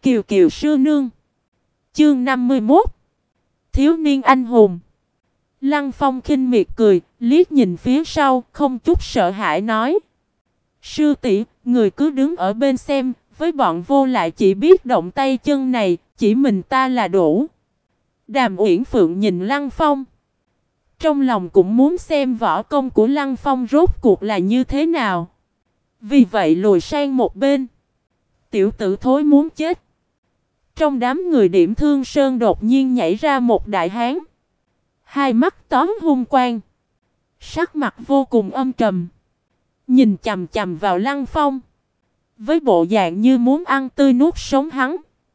Kiều Kiều sư nương. Chương 51. Thiếu niên anh hùng. Lăng Phong khinh miệt cười, liếc nhìn phía sau, không chút sợ hãi nói: sư tỷ, người cứ đứng ở bên xem, với bọn vô lại chỉ biết động tay chân này, chỉ mình ta là đủ. Đàm Uyển Phượng nhìn Lăng Phong, trong lòng cũng muốn xem võ công của Lăng Phong rốt cuộc là như thế nào. Vì vậy lùi sang một bên. Tiểu tử thối muốn chết. Trong đám người Điểm Thương Sơn đột nhiên nhảy ra một đại hán. Hai mắt tóm hung quang, sắc mặt vô cùng âm trầm, nhìn chằm chằm vào Lăng Phong, với bộ dạng như muốn ăn tươi nuốt sống hắn.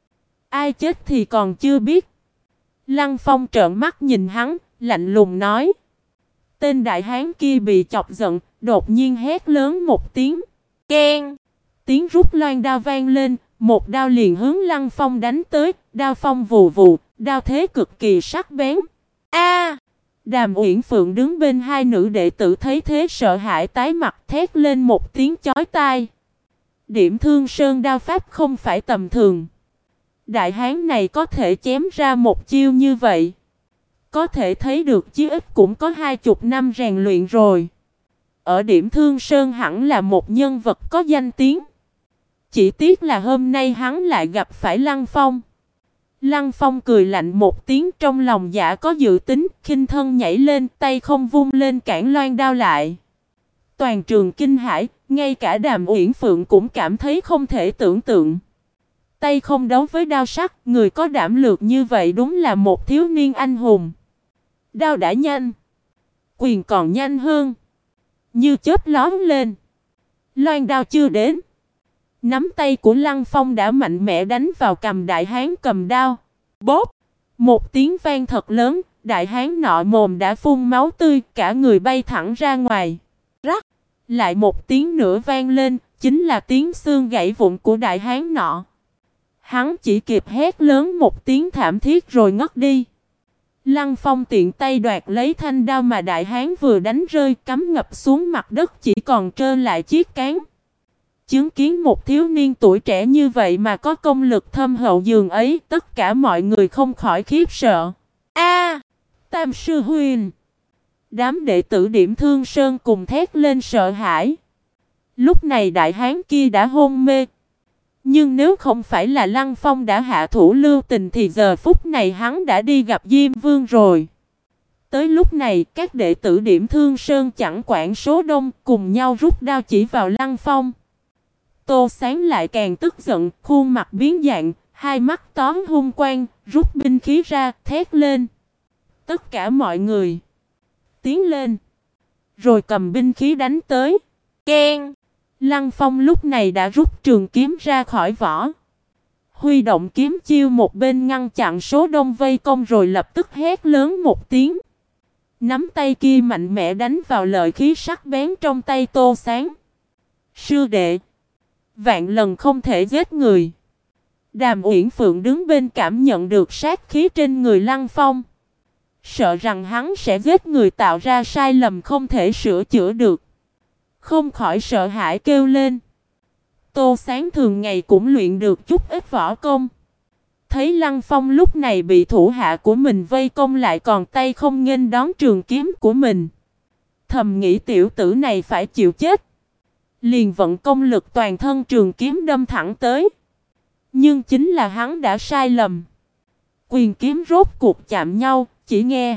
Ai chết thì còn chưa biết. Lăng Phong trợn mắt nhìn hắn, lạnh lùng nói. Tên đại hán kia bị chọc giận, đột nhiên hét lớn một tiếng. Keng! Tiếng rút loan đao vang lên, một đao liền hướng Lăng Phong đánh tới, đao phong vù vù, đao thế cực kỳ sắc bén. A! Đàm Uyển Phượng đứng bên hai nữ đệ tử thấy thế sợ hãi tái mặt, thét lên một tiếng chói tai. Điểm Thương Sơn đao pháp không phải tầm thường. Đại hán này có thể chém ra một chiêu như vậy, có thể thấy được chí ít cũng có 20 năm rèn luyện rồi. Ở Điểm Thương Sơn hẳn là một nhân vật có danh tiếng. Chỉ tiếc là hôm nay hắn lại gặp phải Lăng Phong. Lăng Phong cười lạnh một tiếng, trong lòng dạ có dự tính, khinh thân nhảy lên, tay không vung lên cản loan đao lại. Toàn trường kinh hãi, ngay cả Đàm Uyển Phượng cũng cảm thấy không thể tưởng tượng. Tay không đấu với đao sắc, người có đảm lược như vậy đúng là một thiếu niên anh hùng. Đao đã nhanh, quyền còn nhanh hơn. Như chớp lóe lên, loan đao chưa đến, nắm tay của Lăng Phong đã mạnh mẽ đánh vào cằm đại hán cầm đao. Bốp! Một tiếng vang thật lớn, đại hán nọ mồm đã phun máu tươi, cả người bay thẳng ra ngoài. Rắc! Lại một tiếng nữa vang lên, chính là tiếng xương gãy vụn của đại hán nọ. Hắn chỉ kịp hét lớn một tiếng thảm thiết rồi ngất đi. Lăng Phong tiện tay đoạt lấy thanh đao mà đại hán vừa đánh rơi, cắm ngập xuống mặt đất, chỉ còn trơ lại chiếc cán. Chứng kiến một thiếu niên tuổi trẻ như vậy mà có công lực thâm hậu dường ấy, tất cả mọi người không khỏi khiếp sợ. A! Tam sư huynh! Đám đệ tử Điểm Thương Sơn cùng thét lên sợ hãi. Lúc này đại hán kia đã hôn mê. Nhưng nếu không phải là Lăng Phong đã hạ thủ lưu tình thì giờ phút này hắn đã đi gặp Diêm Vương rồi. Tới lúc này các đệ tử Điểm Thương Sơn chẳng quản số đông, cùng nhau rút đao chỉ vào Lăng Phong. Tô Sáng lại càng tức giận, khuôn mặt biến dạng, hai mắt tóm hung quang, rút binh khí ra, thét lên. Tất cả mọi người tiến lên, rồi cầm binh khí đánh tới. Keng! Lăng Phong lúc này đã rút trường kiếm ra khỏi vỏ, huy động kiếm chiêu một bên ngăn chặn số đông vây công, rồi lập tức hét lớn một tiếng. Nắm tay kia mạnh mẽ đánh vào lợi khí sắc bén trong tay Tô Sáng. Sư đệ, vạn lần không thể giết người. Đàm Uyển Phượng đứng bên cảm nhận được sát khí trên người Lăng Phong, sợ rằng hắn sẽ giết người, tạo ra sai lầm không thể sửa chữa được, không khỏi sợ hãi kêu lên. Tô Sáng thường ngày cũng luyện được chút ít võ công, thấy Lăng Phong lúc này bị thủ hạ của mình vây công lại còn tay không nghênh đón trường kiếm của mình, thầm nghĩ tiểu tử này phải chịu chết. Liền vận công lực toàn thân trường kiếm đâm thẳng tới. Nhưng chính là hắn đã sai lầm. Quyền kiếm rốt cuộc chạm nhau, chỉ nghe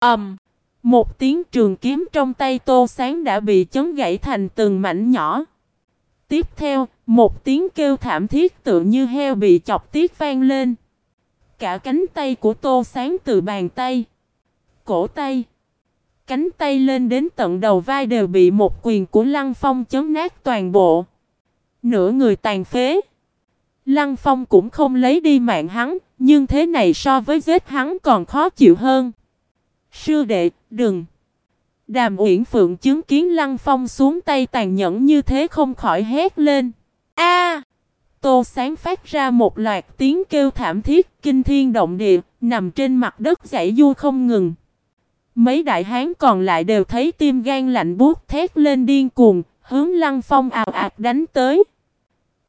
một tiếng, trường kiếm trong tay Tô Sáng đã bị chấn gãy thành từng mảnh nhỏ. Tiếp theo, một tiếng kêu thảm thiết tựa như heo bị chọc tiết vang lên. Cả cánh tay của Tô Sáng từ bàn tay, cổ tay, cánh tay lên đến tận đầu vai đều bị một quyền của Lăng Phong chấn nát toàn bộ. Nửa người tàn phế. Lăng Phong cũng không lấy đi mạng hắn, nhưng thế này so với giết hắn còn khó chịu hơn. Sư đệ, đừng! Đàm Uyển Phượng chứng kiến Lăng Phong xuống tay tàn nhẫn như thế không khỏi hét lên. A! Tô Sáng phát ra một loạt tiếng kêu thảm thiết, kinh thiên động địa, nằm trên mặt đất giãy giụa không ngừng. Mấy đại hán còn lại đều thấy tim gan lạnh buốt, thét lên điên cuồng, hướng Lăng Phong ào ạt đánh tới.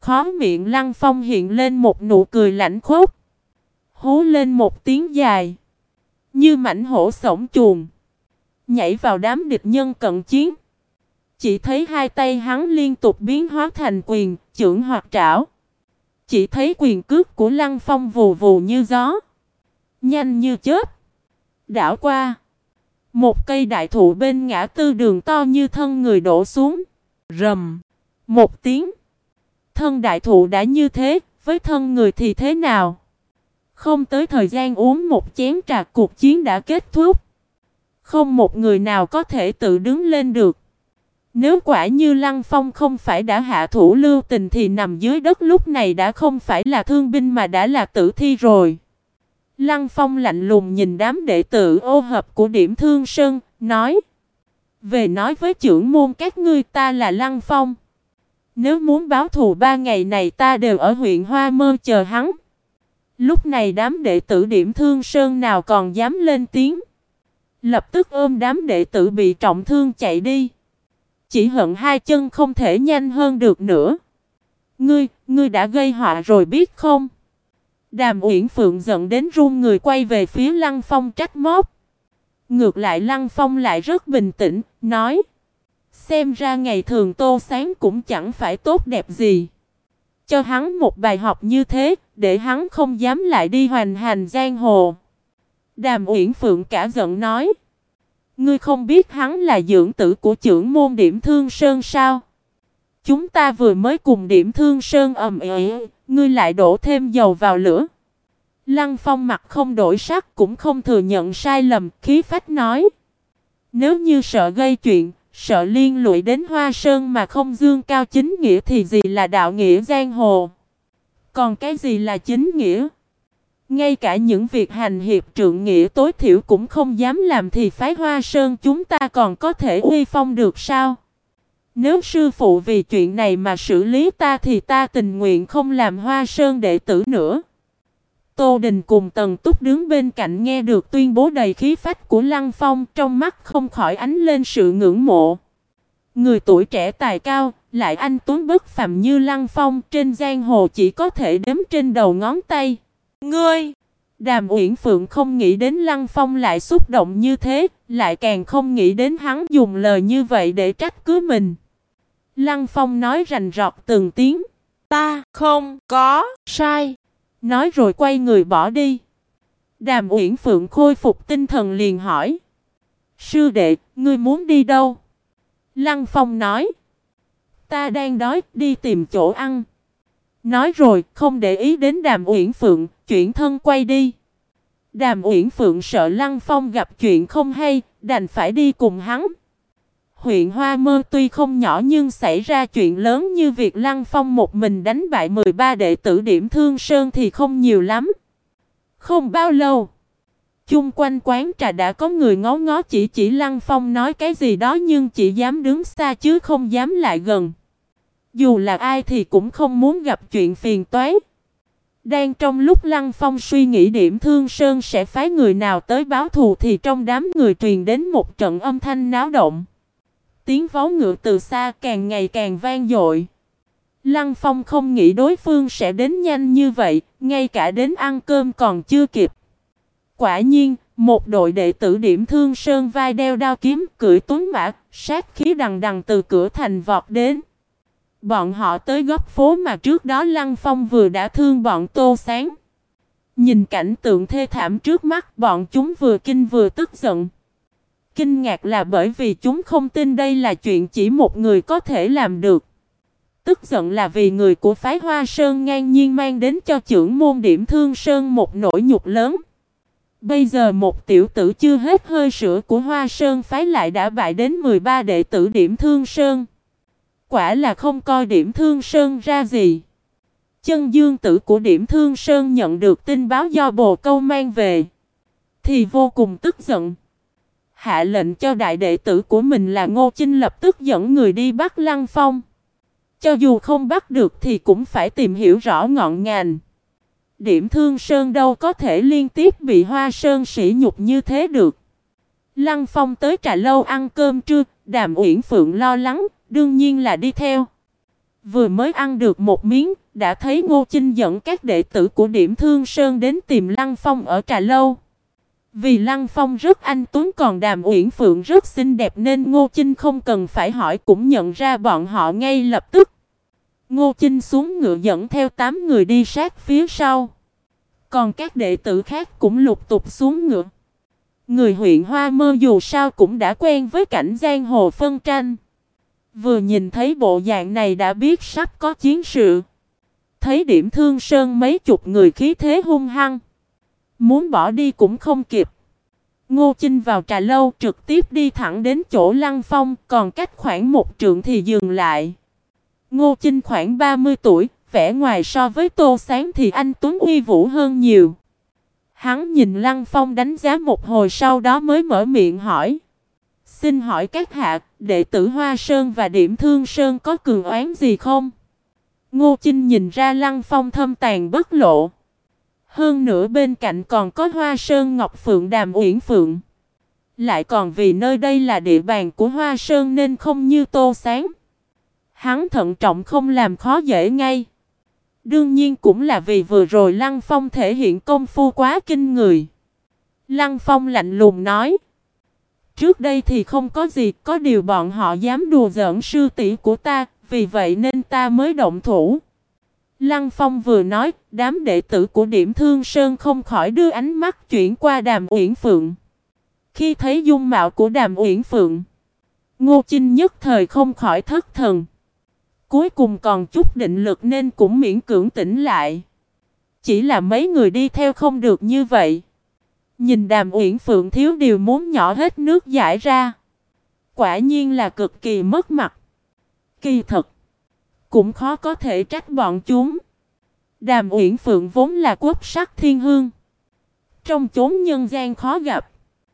Khóe miệng Lăng Phong hiện lên một nụ cười lạnh khốc. Hú lên một tiếng dài, như mãnh hổ xổng chuồng, nhảy vào đám địch nhân cận chiến. Chỉ thấy hai tay hắn liên tục biến hóa thành quyền, chưởng hoặc trảo. Chỉ thấy quyền cước của Lăng Phong vù vù như gió, nhanh như chớp. Đảo qua, một cây đại thụ bên ngã tư đường to như thân người đổ xuống. Rầm, một tiếng. Thân đại thụ đã như thế, với thân người thì thế nào? Không tới thời gian uống một chén trà, cuộc chiến đã kết thúc. Không một người nào có thể tự đứng lên được. Nếu quả như Lăng Phong không phải đã hạ thủ lưu tình thì nằm dưới đất lúc này đã không phải là thương binh mà đã là tử thi rồi. Lăng Phong lạnh lùng nhìn đám đệ tử ô hợp của Điểm Thương Sơn, nói: về nói với trưởng môn các ngươi, ta là Lăng Phong. Nếu muốn báo thù 3 ngày này ta đều ở huyện Hoa Mơ chờ hắn. Lúc này đám đệ tử Điểm Thương Sơn nào còn dám lên tiếng. Lập tức ôm đám đệ tử bị trọng thương chạy đi. Chỉ hận hai chân không thể nhanh hơn được nữa. Ngươi đã gây họa rồi biết không? Đàm Uyển Phượng giận đến run người, quay về phía Lăng Phong trách móc. Ngược lại Lăng Phong lại rất bình tĩnh, nói: xem ra ngày thường Tô Sáng cũng chẳng phải tốt đẹp gì. Cho hắn một bài học như thế, để hắn không dám lại đi hoành hành giang hồ. Đàm Uyển Phượng cả giận nói: ngươi không biết hắn là dưỡng tử của trưởng môn Điểm Thương Sơn sao? Chúng ta vừa mới cùng Điểm Thương Sơn ầm ĩ, ngươi lại đổ thêm dầu vào lửa. Lăng Phong mặt không đổi sắc, cũng không thừa nhận sai lầm, khí phách nói: nếu như sợ gây chuyện, sợ liên lụy đến Hoa Sơn mà không dương cao chính nghĩa thì gì là đạo nghĩa giang hồ? Còn cái gì là chính nghĩa? Ngay cả những việc hành hiệp trượng nghĩa tối thiểu cũng không dám làm thì phái Hoa Sơn chúng ta còn có thể uy phong được sao? Nếu sư phụ vì chuyện này mà xử lý ta thì ta tình nguyện không làm Hoa Sơn đệ tử nữa. Tô Đình cùng Tần Túc đứng bên cạnh nghe được tuyên bố đầy khí phách của Lăng Phong, trong mắt không khỏi ánh lên sự ngưỡng mộ. Người tuổi trẻ tài cao, lại anh tuấn bất phàm như Lăng Phong, trên giang hồ chỉ có thể đếm trên đầu ngón tay. Ngươi! Đàm Uyển Phượng không nghĩ đến Lăng Phong lại xúc động như thế, lại càng không nghĩ đến hắn dùng lời như vậy để trách cứ mình. Lăng Phong nói rành rọt từng tiếng: ta không có sai. Nói rồi quay người bỏ đi. Đàm Uyển Phượng khôi phục tinh thần liền hỏi: sư đệ, ngươi muốn đi đâu? Lăng Phong nói: ta đang đói, đi tìm chỗ ăn. Nói rồi không để ý đến Đàm Uyển Phượng, chuyển thân quay đi. Đàm Uyển Phượng sợ Lăng Phong gặp chuyện không hay, đành phải đi cùng hắn. Huyện Hoa Mơ tuy không nhỏ nhưng xảy ra chuyện lớn như việc Lăng Phong một mình đánh bại 13 đệ tử Điểm Thương Sơn thì không nhiều lắm. Không bao lâu, chung quanh quán trà đã có người ngó ngó chỉ Lăng Phong nói cái gì đó nhưng chỉ dám đứng xa chứ không dám lại gần. Dù là ai thì cũng không muốn gặp chuyện phiền toái. Đang trong lúc Lăng Phong suy nghĩ Điểm Thương Sơn sẽ phái người nào tới báo thù thì trong đám người truyền đến một trận âm thanh náo động. Tiếng vó ngựa từ xa càng ngày càng vang dội. Lăng Phong không nghĩ đối phương sẽ đến nhanh như vậy, ngay cả đến ăn cơm còn chưa kịp. Quả nhiên, một đội đệ tử Điểm Thương Sơn vai đeo đao kiếm, cưỡi tuấn mã, sát khí đằng đằng từ cửa thành vọt đến. Bọn họ tới góc phố mà trước đó Lăng Phong vừa đã thương bọn Tô Sáng. Nhìn cảnh tượng thê thảm trước mắt, bọn chúng vừa kinh vừa tức giận. Kinh ngạc là bởi vì chúng không tin đây là chuyện chỉ một người có thể làm được. Tức giận là vì người của phái Hoa Sơn ngang nhiên mang đến cho trưởng môn Điểm Thương Sơn một nỗi nhục lớn. Bây giờ một tiểu tử chưa hết hơi sữa của Hoa Sơn phái lại đã bại đến 13 đệ tử Điểm Thương Sơn. Quả là không coi Điểm Thương Sơn ra gì. Chân dương tử của Điểm Thương Sơn nhận được tin báo do bồ câu mang về thì vô cùng tức giận. Hạ lệnh cho đại đệ tử của mình là Ngô Chinh lập tức dẫn người đi bắt Lăng Phong. Cho dù không bắt được thì cũng phải tìm hiểu rõ ngọn ngành. Điểm Thương Sơn đâu có thể liên tiếp bị Hoa Sơn sỉ nhục như thế được. Lăng Phong tới trà lâu ăn cơm trưa, Đàm Uyển Phượng lo lắng, đương nhiên là đi theo. Vừa mới ăn được một miếng, đã thấy Ngô Chinh dẫn các đệ tử của Điểm Thương Sơn đến tìm Lăng Phong ở trà lâu. Vì Lăng Phong rất anh tuấn còn Đàm Uyển Phượng rất xinh đẹp nên Ngô Chinh không cần phải hỏi cũng nhận ra bọn họ ngay lập tức. Ngô Chinh xuống ngựa dẫn theo 8 người đi sát phía sau. Còn các đệ tử khác cũng lục tục xuống ngựa. Người huyện Hoa Mơ dù sao cũng đã quen với cảnh giang hồ phân tranh. Vừa nhìn thấy bộ dạng này đã biết sắp có chiến sự. Thấy Điểm Thương Sơn mấy chục người khí thế hung hăng. Muốn bỏ đi cũng không kịp. Ngô Chinh vào trà lâu trực tiếp đi thẳng đến chỗ Lăng Phong, còn cách khoảng 1 trượng thì dừng lại. Ngô Chinh khoảng 30 tuổi, vẻ ngoài so với Tô Sáng thì anh tuấn uy vũ hơn nhiều. Hắn nhìn Lăng Phong đánh giá một hồi sau đó mới mở miệng hỏi. Xin hỏi các hạ, đệ tử Hoa Sơn và Điểm Thương Sơn có cường oán gì không? Ngô Chinh nhìn ra Lăng Phong thâm tàn bất lộ. Hơn nữa bên cạnh còn có Hoa Sơn Ngọc Phượng Đàm Uyển Phượng. Lại còn vì nơi đây là địa bàn của Hoa Sơn nên không như Tô Sáng. Hắn thận trọng không làm khó dễ ngay. Đương nhiên cũng là vì vừa rồi Lăng Phong thể hiện công phu quá kinh người. Lăng Phong lạnh lùng nói. Trước đây thì không có gì, có điều bọn họ dám đùa giỡn sư tỷ của ta, vì vậy nên ta mới động thủ. Lăng Phong vừa nói, đám đệ tử của Điểm Thương Sơn không khỏi đưa ánh mắt chuyển qua Đàm Uyển Phượng. Khi thấy dung mạo của Đàm Uyển Phượng, Ngô Chinh nhất thời không khỏi thất thần. Cuối cùng còn chút định lực nên cũng miễn cưỡng tỉnh lại. Chỉ là mấy người đi theo không được như vậy. Nhìn Đàm Uyển Phượng thiếu điều muốn nhỏ hết nước dãi ra. Quả nhiên là cực kỳ mất mặt. Kỳ thật, cũng khó có thể trách bọn chúng. Đàm Uyển Phượng vốn là quốc sắc thiên hương. Trong chốn nhân gian khó gặp.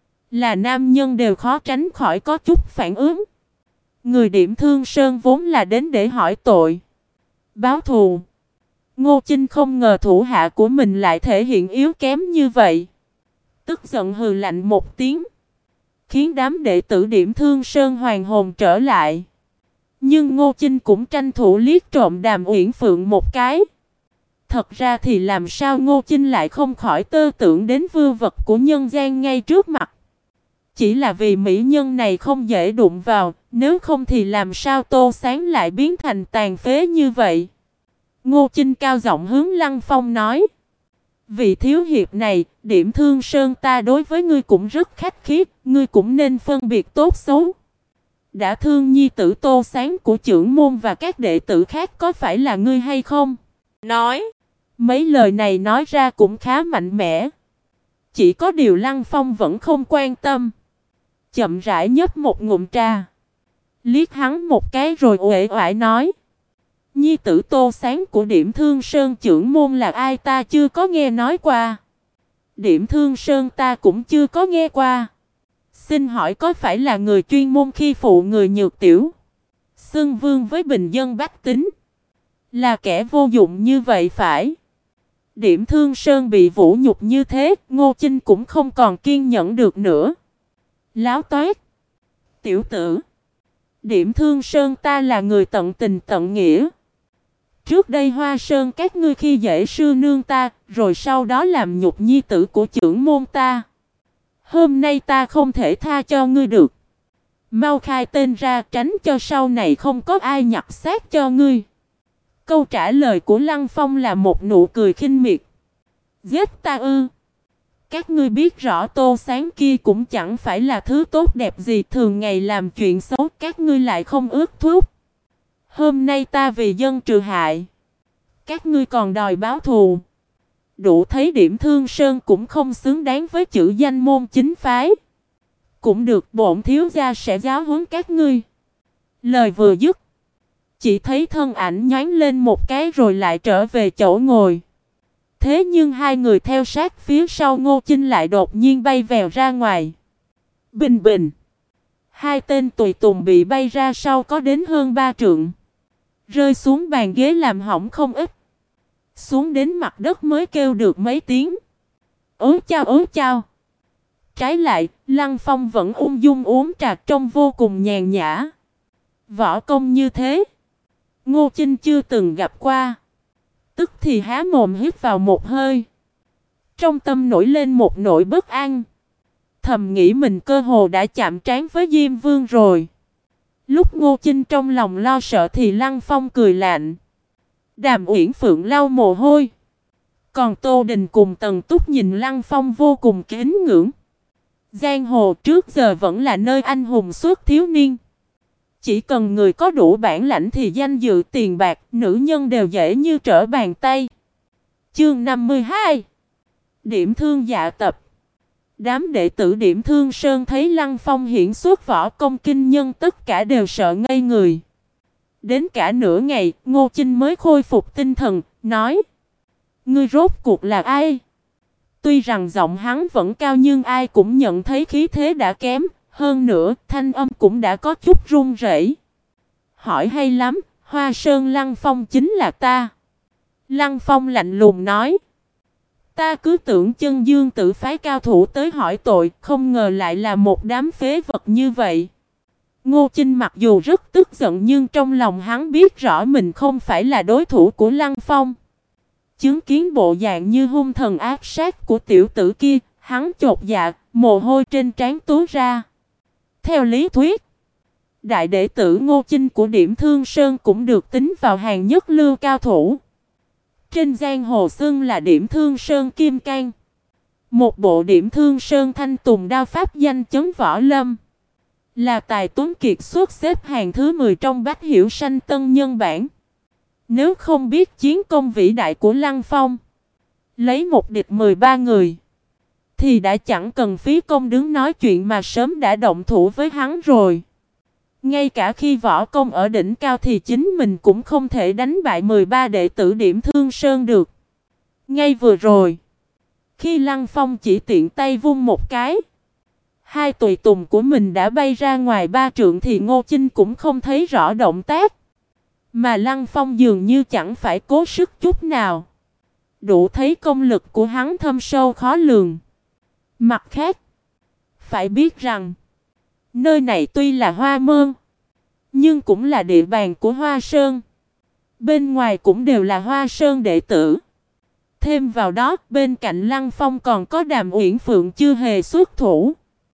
Là nam nhân đều khó tránh khỏi có chút phản ứng. Người Điểm Thương Sơn vốn là đến để hỏi tội, báo thù. Ngô Chinh không ngờ thủ hạ của mình lại thể hiện yếu kém như vậy. Tức giận hừ lạnh một tiếng, khiến đám đệ tử Điểm Thương Sơn hoàn hồn trở lại. Nhưng Ngô Chinh cũng tranh thủ liếc trộm Đàm Uyển Phượng một cái. Thật ra thì làm sao Ngô Chinh lại không khỏi tơ tưởng đến vưu vật của nhân gian ngay trước mặt. Chỉ là vì mỹ nhân này không dễ đụng vào, nếu không thì làm sao Tô Sáng lại biến thành tàn phế như vậy. Ngô Chinh cao giọng hướng Lăng Phong nói. Vị thiếu hiệp này, Điểm Thương Sơn ta đối với ngươi cũng rất khách khí, ngươi cũng nên phân biệt tốt xấu. Đã thương nhi tử Tô Sáng của trưởng môn và các đệ tử khác có phải là ngươi hay không? Nói, mấy lời này nói ra cũng khá mạnh mẽ. Chỉ có điều Lăng Phong vẫn không quan tâm. Chậm rãi nhấp một ngụm trà. Liếc hắn một cái rồi uể oải nói. Nhi tử Tô Sáng của Điểm Thương Sơn trưởng môn là ai ta chưa có nghe nói qua. Điểm Thương Sơn ta cũng chưa có nghe qua. Xin hỏi có phải là người chuyên môn khi phụ người nhược tiểu, xưng vương với bình dân bách tính, là kẻ vô dụng như vậy phải? Điểm Thương Sơn bị vũ nhục như thế, Ngô Chinh cũng không còn kiên nhẫn được nữa. Láo toét. Tiểu tử, Điểm Thương Sơn ta là người tận tình tận nghĩa. Trước đây Hoa Sơn các ngươi khi dễ sư nương ta, rồi sau đó làm nhục nhi tử của trưởng môn ta. Hôm nay ta không thể tha cho ngươi được. Mau khai tên ra tránh cho sau này không có ai nhặt xác cho ngươi. Câu trả lời của Lăng Phong là một nụ cười khinh miệt. Giết ta ư? Các ngươi biết rõ Tô Sáng kia cũng chẳng phải là thứ tốt đẹp gì, thường ngày làm chuyện xấu, các ngươi lại không ước thúc. Hôm nay ta vì dân trừ hại, các ngươi còn đòi báo thù. Đủ thấy Điểm Thương Sơn cũng không xứng đáng với chữ danh môn chính phái. Cũng được, bổn thiếu gia sẽ giáo huấn các ngươi. Lời vừa dứt, chỉ thấy thân ảnh nhoáng lên một cái rồi lại trở về chỗ ngồi. Thế nhưng hai người theo sát phía sau Ngô Chinh lại đột nhiên bay vèo ra ngoài. Bình bình. Hai tên tùy tùng bị bay ra sau có đến hơn 3 trượng. Rơi xuống bàn ghế làm hỏng không ít. Xuống đến mặt đất mới kêu được mấy tiếng. Ố chao. Trái lại, Lăng Phong vẫn ung dung uống trà trông vô cùng nhàn nhã. Võ công như thế, Ngô Chinh chưa từng gặp qua. Tức thì há mồm hít vào một hơi. Trong tâm nổi lên một nỗi bất an. Thầm nghĩ mình cơ hồ đã chạm trán với Diêm Vương rồi. Lúc Ngô Chinh trong lòng lo sợ thì Lăng Phong cười lạnh. Đàm Uyển Phượng lau mồ hôi. Còn Tô Đình cùng Tần Túc nhìn Lăng Phong vô cùng kính ngưỡng. Giang hồ trước giờ vẫn là nơi anh hùng suốt thiếu niên. Chỉ cần người có đủ bản lãnh thì danh dự tiền bạc, nữ nhân đều dễ như trở bàn tay. Chương 52. Điểm thương dạ tập. Đám đệ tử Điểm Thương Sơn thấy Lăng Phong hiển xuất võ công kinh nhân tất cả đều sợ ngây người. Đến cả nửa ngày, Ngô Chinh mới khôi phục tinh thần, nói: Ngươi rốt cuộc là ai? Tuy rằng giọng hắn vẫn cao nhưng ai cũng nhận thấy khí thế đã kém, hơn nữa thanh âm cũng đã có chút run rẩy. Hỏi hay lắm, Hoa Sơn Lăng Phong chính là ta. Lăng Phong lạnh lùng nói: Ta cứ tưởng Chân Dương Tự phái cao thủ tới hỏi tội, không ngờ lại là một đám phế vật như vậy. Ngô Chinh mặc dù rất tức giận nhưng trong lòng hắn biết rõ mình không phải là đối thủ của Lăng Phong. Chứng kiến bộ dạng như hung thần ác sát của tiểu tử kia, hắn chột dạ, mồ hôi trên trán túa ra. Theo lý thuyết, đại đệ tử Ngô Chinh của Điểm Thương Sơn cũng được tính vào hàng nhất lưu cao thủ. Trên giang hồ xưng là Điểm Thương Sơn Kim Cang. Một bộ Điểm Thương Sơn thanh tùng đao pháp danh chấn võ lâm. Là tài tuấn kiệt xuất xếp hàng thứ 10 trong Bách Hiểu Sanh Tân Nhân Bản. Nếu không biết chiến công vĩ đại của Lăng Phong, lấy một địch 13 người, thì đã chẳng cần phí công đứng nói chuyện mà sớm đã động thủ với hắn rồi. Ngay cả khi võ công ở đỉnh cao thì chính mình cũng không thể đánh bại 13 đệ tử Điểm Thương Sơn được. Ngay vừa rồi, khi Lăng Phong chỉ tiện tay vung một cái, hai tùy tùng của mình đã bay ra ngoài 3 trượng thì Ngô Chinh cũng không thấy rõ động tác. Mà Lăng Phong dường như chẳng phải cố sức chút nào. Đủ thấy công lực của hắn thâm sâu khó lường. Mặt khác, phải biết rằng, nơi này tuy là Hoa Môn, nhưng cũng là địa bàn của Hoa Sơn. Bên ngoài cũng đều là Hoa Sơn đệ tử. Thêm vào đó, bên cạnh Lăng Phong còn có Đàm Uyển Phượng chưa hề xuất thủ.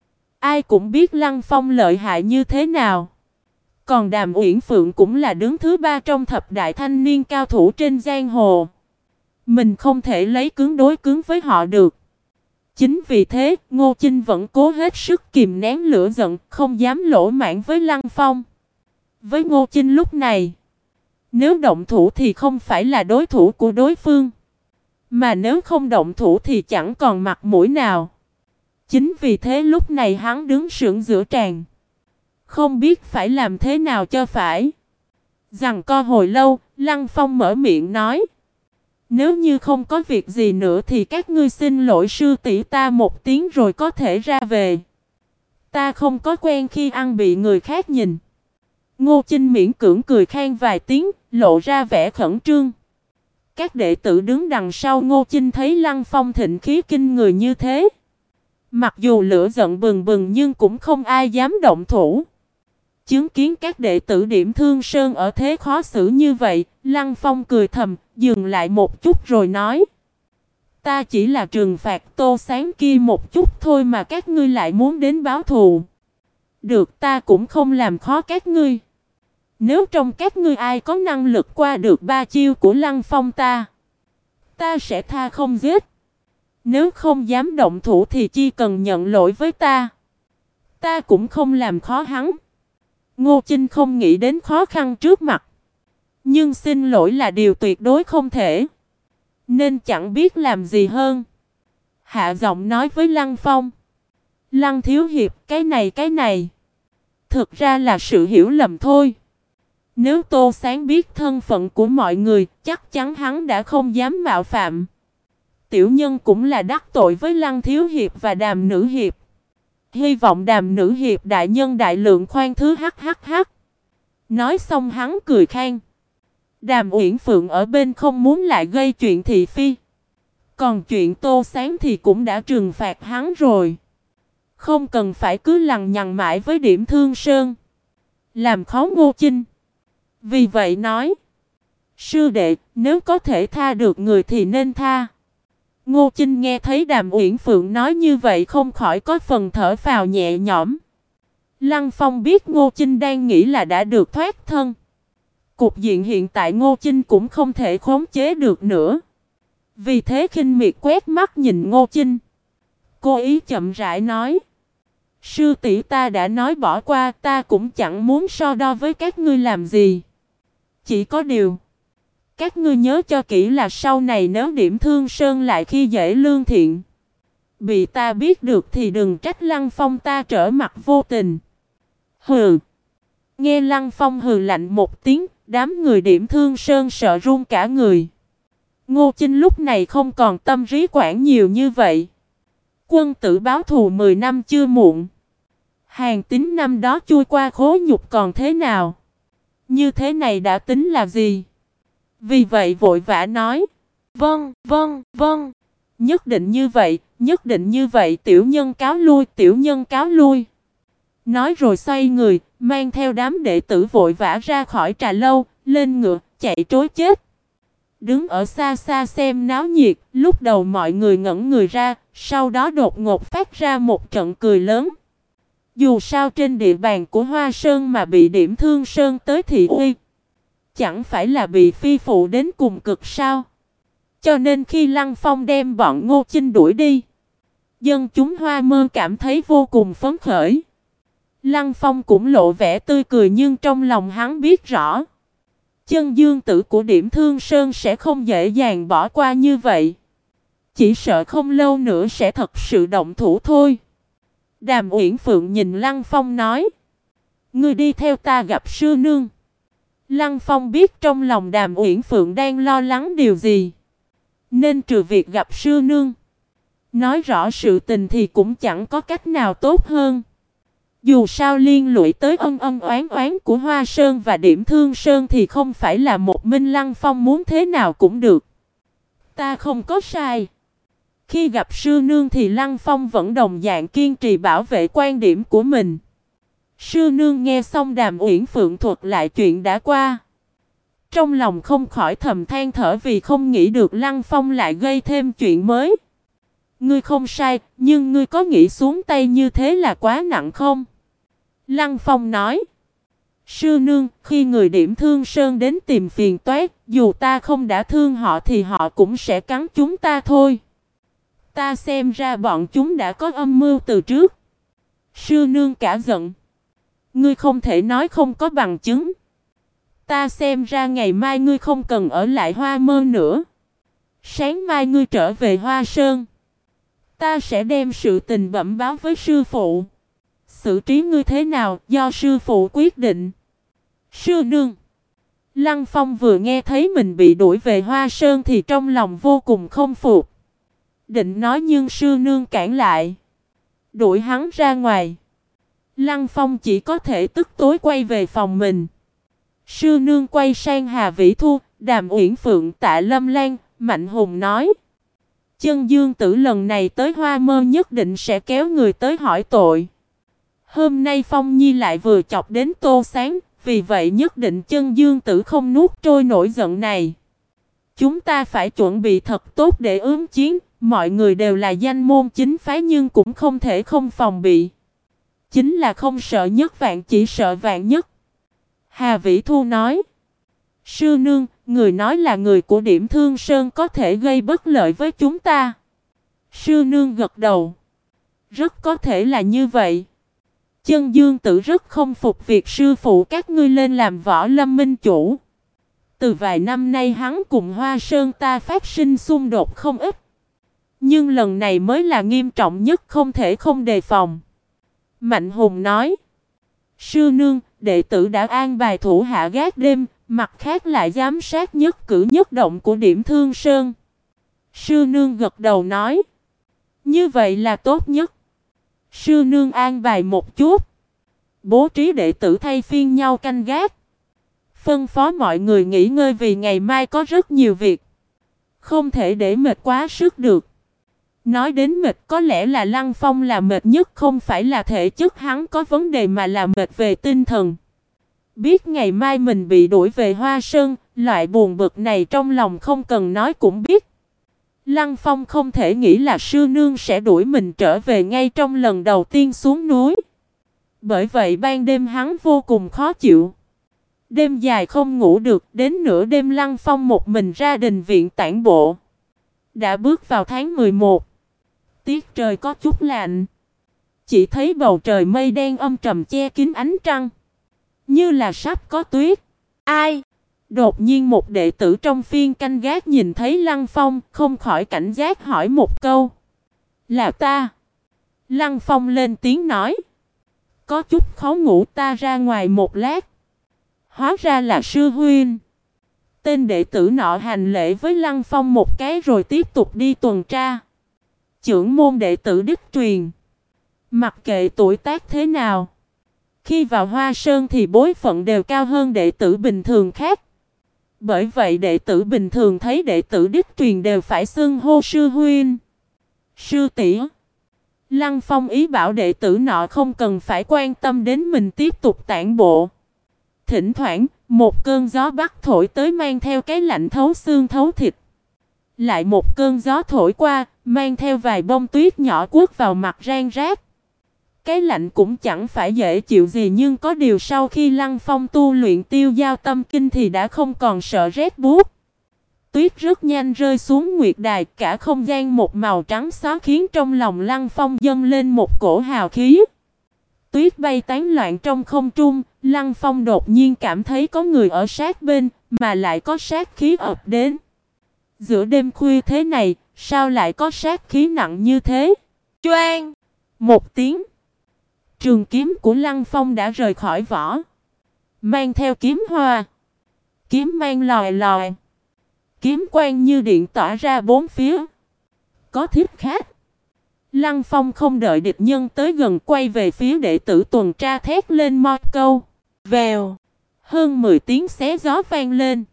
Ai cũng biết Lăng Phong lợi hại như thế nào. Còn Đàm Uyển Phượng cũng là đứng thứ 3 trong thập đại thanh niên cao thủ trên giang hồ. Mình không thể lấy cứng đối cứng với họ được. Chính vì thế, Ngô Chinh vẫn cố hết sức kìm nén lửa giận, không dám lỗ mãng với Lăng Phong. Với Ngô Chinh lúc này, nếu động thủ thì không phải là đối thủ của đối phương. Mà nếu không động thủ thì chẳng còn mặt mũi nào. Chính vì thế lúc này hắn đứng sững giữa tràn, không biết phải làm thế nào cho phải. Giằng co hồi lâu, Lăng Phong mở miệng nói: Nếu như không có việc gì nữa thì các ngươi xin lỗi sư tỷ ta một tiếng rồi có thể ra về. Ta không có quen khi ăn bị người khác nhìn. Ngô Chinh miễn cưỡng cười khan vài tiếng, lộ ra vẻ khẩn trương. Các đệ tử đứng đằng sau Ngô Chinh thấy Lăng Phong thịnh khí kinh người như thế. Mặc dù lửa giận bừng bừng nhưng cũng không ai dám động thủ. Chứng kiến các đệ tử Điểm Thương Sơn ở thế khó xử như vậy, Lăng Phong cười thầm, dừng lại một chút rồi nói: Ta chỉ là trừng phạt Tô Sáng kia một chút thôi mà các ngươi lại muốn đến báo thù. Được, ta cũng không làm khó các ngươi. Nếu trong các ngươi ai có năng lực qua được 3 chiêu của Lăng Phong ta sẽ tha không giết. Nếu không dám động thủ thì chỉ cần nhận lỗi với ta cũng không làm khó hắn. Ngô Chinh không nghĩ đến khó khăn trước mặt, nhưng xin lỗi là điều tuyệt đối không thể, nên chẳng biết làm gì hơn. Hạ giọng nói với Lăng Phong: Lăng thiếu hiệp, cái này thực ra là sự hiểu lầm thôi. Nếu Tô Sáng biết thân phận của mọi người, chắc chắn hắn đã không dám mạo phạm. Tiểu nhân cũng là đắc tội với Lăng thiếu hiệp và Đàm nữ hiệp. Hy vọng Đàm nữ hiệp đại nhân đại lượng khoan thứ hắc. Nói xong hắn cười khan. Đàm Uyển Phượng ở bên không muốn lại gây chuyện thị phi. Còn chuyện Tô Sáng thì cũng đã trừng phạt hắn rồi. Không cần phải cứ lằng nhằng mãi với Điểm Thương Sơn, làm khó Ngô Chinh. Vì vậy nói: Sư đệ, nếu có thể tha được người thì nên tha. Ngô Chinh nghe thấy Đàm Uyển Phượng nói như vậy không khỏi có phần thở phào nhẹ nhõm. Lăng Phong biết Ngô Chinh đang nghĩ là đã được thoát thân. Cục diện hiện tại Ngô Chinh cũng không thể khống chế được nữa. Vì thế khinh miệt quét mắt nhìn Ngô Chinh. Cô ý chậm rãi nói. Sư tỷ ta đã nói bỏ qua, ta cũng chẳng muốn so đo với các ngươi làm gì. Chỉ có điều, các ngươi nhớ cho kỹ là sau này nếu Điểm Thương Sơn lại khi dễ Lương Thiện, bị ta biết được thì đừng trách Lăng Phong ta trở mặt vô tình. Hừ. Nghe Lăng Phong hừ lạnh một tiếng, đám người Điểm Thương Sơn sợ run cả người. Ngô Chinh lúc này không còn tâm trí quản nhiều như vậy. Quân tử báo thù 10 năm chưa muộn. Hàng Tín năm đó chui qua khố nhục còn thế nào? Như thế này đã tính là gì? Vì vậy vội vã nói. Vâng, vâng, vâng. Nhất định như vậy, nhất định như vậy, tiểu nhân cáo lui, tiểu nhân cáo lui. Nói rồi xoay người, mang theo đám đệ tử vội vã ra khỏi trà lâu, lên ngựa, chạy trối chết. Đứng ở xa xa xem náo nhiệt, lúc đầu mọi người ngẩn người ra, sau đó đột ngột phát ra một trận cười lớn. Dù sao trên địa bàn của Hoa Sơn mà bị Điểm Thương Sơn tới thị uy, chẳng phải là bị phi phụ đến cùng cực sao? Cho nên khi Lăng Phong đem bọn Ngô Chinh đuổi đi, dân chúng Hoa Mơ cảm thấy vô cùng phấn khởi. Lăng Phong cũng lộ vẻ tươi cười nhưng trong lòng hắn biết rõ, chân dương tử của Điểm Thương Sơn sẽ không dễ dàng bỏ qua như vậy. Chỉ sợ không lâu nữa sẽ thật sự động thủ thôi. Đàm Uyển Phượng nhìn Lăng Phong nói. Ngươi đi theo ta gặp sư nương. Lăng Phong biết trong lòng Đàm Uyển Phượng đang lo lắng điều gì, nên trừ việc gặp sư nương, nói rõ sự tình thì cũng chẳng có cách nào tốt hơn. Dù sao liên lụy tới ân ân oán oán của Hoa Sơn và Điểm Thương Sơn thì không phải là một mình Lăng Phong muốn thế nào cũng được. Ta không có sai. Khi gặp sư nương thì Lăng Phong vẫn đồng dạng kiên trì bảo vệ quan điểm của mình. Sư nương nghe xong Đàm Uyển Phượng thuật lại chuyện đã qua, trong lòng không khỏi thầm than thở vì không nghĩ được Lăng Phong lại gây thêm chuyện mới. Ngươi không sai, nhưng ngươi có nghĩ xuống tay như thế là quá nặng không? Lăng Phong nói. Sư nương, khi người Điểm Thương Sơn đến tìm phiền toái, dù ta không đã thương họ thì họ cũng sẽ cắn chúng ta thôi. Ta xem ra bọn chúng đã có âm mưu từ trước. Sư nương cả giận. Ngươi không thể nói không có bằng chứng. Ta xem ra ngày mai ngươi không cần ở lại Hoa Mơ nữa. Sáng mai ngươi trở về Hoa Sơn. Ta sẽ đem sự tình bẩm báo với sư phụ. Xử trí ngươi thế nào do sư phụ quyết định. Sư nương. Lăng Phong vừa nghe thấy mình bị đuổi về Hoa Sơn thì trong lòng vô cùng không phục. Định nói nhưng sư nương cản lại, đuổi hắn ra ngoài. Lăng Phong chỉ có thể tức tối quay về phòng mình. Sư nương quay sang Hà Vĩ Thu, Đàm Uyển Phượng, Tạ Lâm Lan, Mạnh Hùng nói. Chân dương tử lần này tới Hoa Mơ nhất định sẽ kéo người tới hỏi tội. Hôm nay Phong Nhi lại vừa chọc đến Tô Sáng, vì vậy nhất định chân dương tử không nuốt trôi nổi giận này. Chúng ta phải chuẩn bị thật tốt để ứng chiến, mọi người đều là danh môn chính phái nhưng cũng không thể không phòng bị. Chính là không sợ nhất vạn chỉ sợ vạn nhất. Hà Vĩ Thu nói. Sư nương, người nói là người của Điểm Thương Sơn có thể gây bất lợi với chúng ta. Sư nương gật đầu. Rất có thể là như vậy. Chân dương tử rất không phục việc sư phụ các ngươi lên làm Võ Lâm minh chủ. Từ vài năm nay hắn cùng Hoa Sơn ta phát sinh xung đột không ít. Nhưng lần này mới là nghiêm trọng nhất không thể không đề phòng. Mạnh Hùng nói. Sư nương, đệ tử đã an bài thủ hạ gác đêm, mặt khác lại giám sát nhất cử nhất động của Điểm Thương Sơn. Sư nương gật đầu nói. Như vậy là tốt nhất. Sư nương an bài một chút. Bố trí đệ tử thay phiên nhau canh gác. Phân phó mọi người nghỉ ngơi vì ngày mai có rất nhiều việc. Không thể để mệt quá sức được. Nói đến mệt có lẽ là Lăng Phong là mệt nhất, không phải là thể chất hắn có vấn đề mà là mệt về tinh thần. Biết ngày mai mình bị đuổi về Hoa Sơn, loại buồn bực này trong lòng không cần nói cũng biết. Lăng Phong không thể nghĩ là sư nương sẽ đuổi mình trở về ngay trong lần đầu tiên xuống núi. Bởi vậy ban đêm hắn vô cùng khó chịu. Đêm dài không ngủ được, đến nửa đêm Lăng Phong một mình ra đình viện tản bộ. Đã bước vào tháng 11. Tiết trời có chút lạnh. Chỉ thấy bầu trời mây đen âm trầm che kín ánh trăng, như là sắp có tuyết. Ai? Đột nhiên một đệ tử trong phiên canh gác nhìn thấy Lăng Phong, không khỏi cảnh giác hỏi một câu. Là ta. Lăng Phong lên tiếng nói. Có chút khó ngủ, ta ra ngoài một lát. Hóa ra là sư huynh. Tên đệ tử nọ hành lễ với Lăng Phong một cái rồi tiếp tục đi tuần tra. Chưởng môn đệ tử đích truyền. Mặc kệ tuổi tác thế nào, khi vào Hoa Sơn thì bối phận đều cao hơn đệ tử bình thường khác. Bởi vậy đệ tử bình thường thấy đệ tử đích truyền đều phải xưng hô sư huynh, sư tỷ. Lăng Phong ý bảo đệ tử nọ không cần phải quan tâm đến mình, tiếp tục tản bộ. Thỉnh thoảng, một cơn gió bắc thổi tới mang theo cái lạnh thấu xương thấu thịt. Lại một cơn gió thổi qua, mang theo vài bông tuyết nhỏ quất vào mặt rang rát. Cái lạnh cũng chẳng phải dễ chịu gì, nhưng có điều sau khi Lăng Phong tu luyện Tiêu Giao Tâm Kinh thì đã không còn sợ rét buốt. Tuyết rất nhanh rơi xuống nguyệt đài, cả không gian một màu trắng xóa khiến trong lòng Lăng Phong dâng lên một cổ hào khí. Tuyết bay tán loạn trong không trung, Lăng Phong đột nhiên cảm thấy có người ở sát bên, mà lại có sát khí ập đến. Giữa đêm khuya thế này, sao lại có sát khí nặng như thế? Choang! Một tiếng. Trường kiếm của Lăng Phong đã rời khỏi vỏ. Mang theo kiếm hoa. Kiếm mang lòi lòi. Kiếm quang như điện tỏa ra bốn phía. Có thiết khác. Lăng Phong không đợi địch nhân tới gần, quay về phía đệ tử tuần tra thét lên một câu. Vèo. Hơn 10 tiếng xé gió vang lên.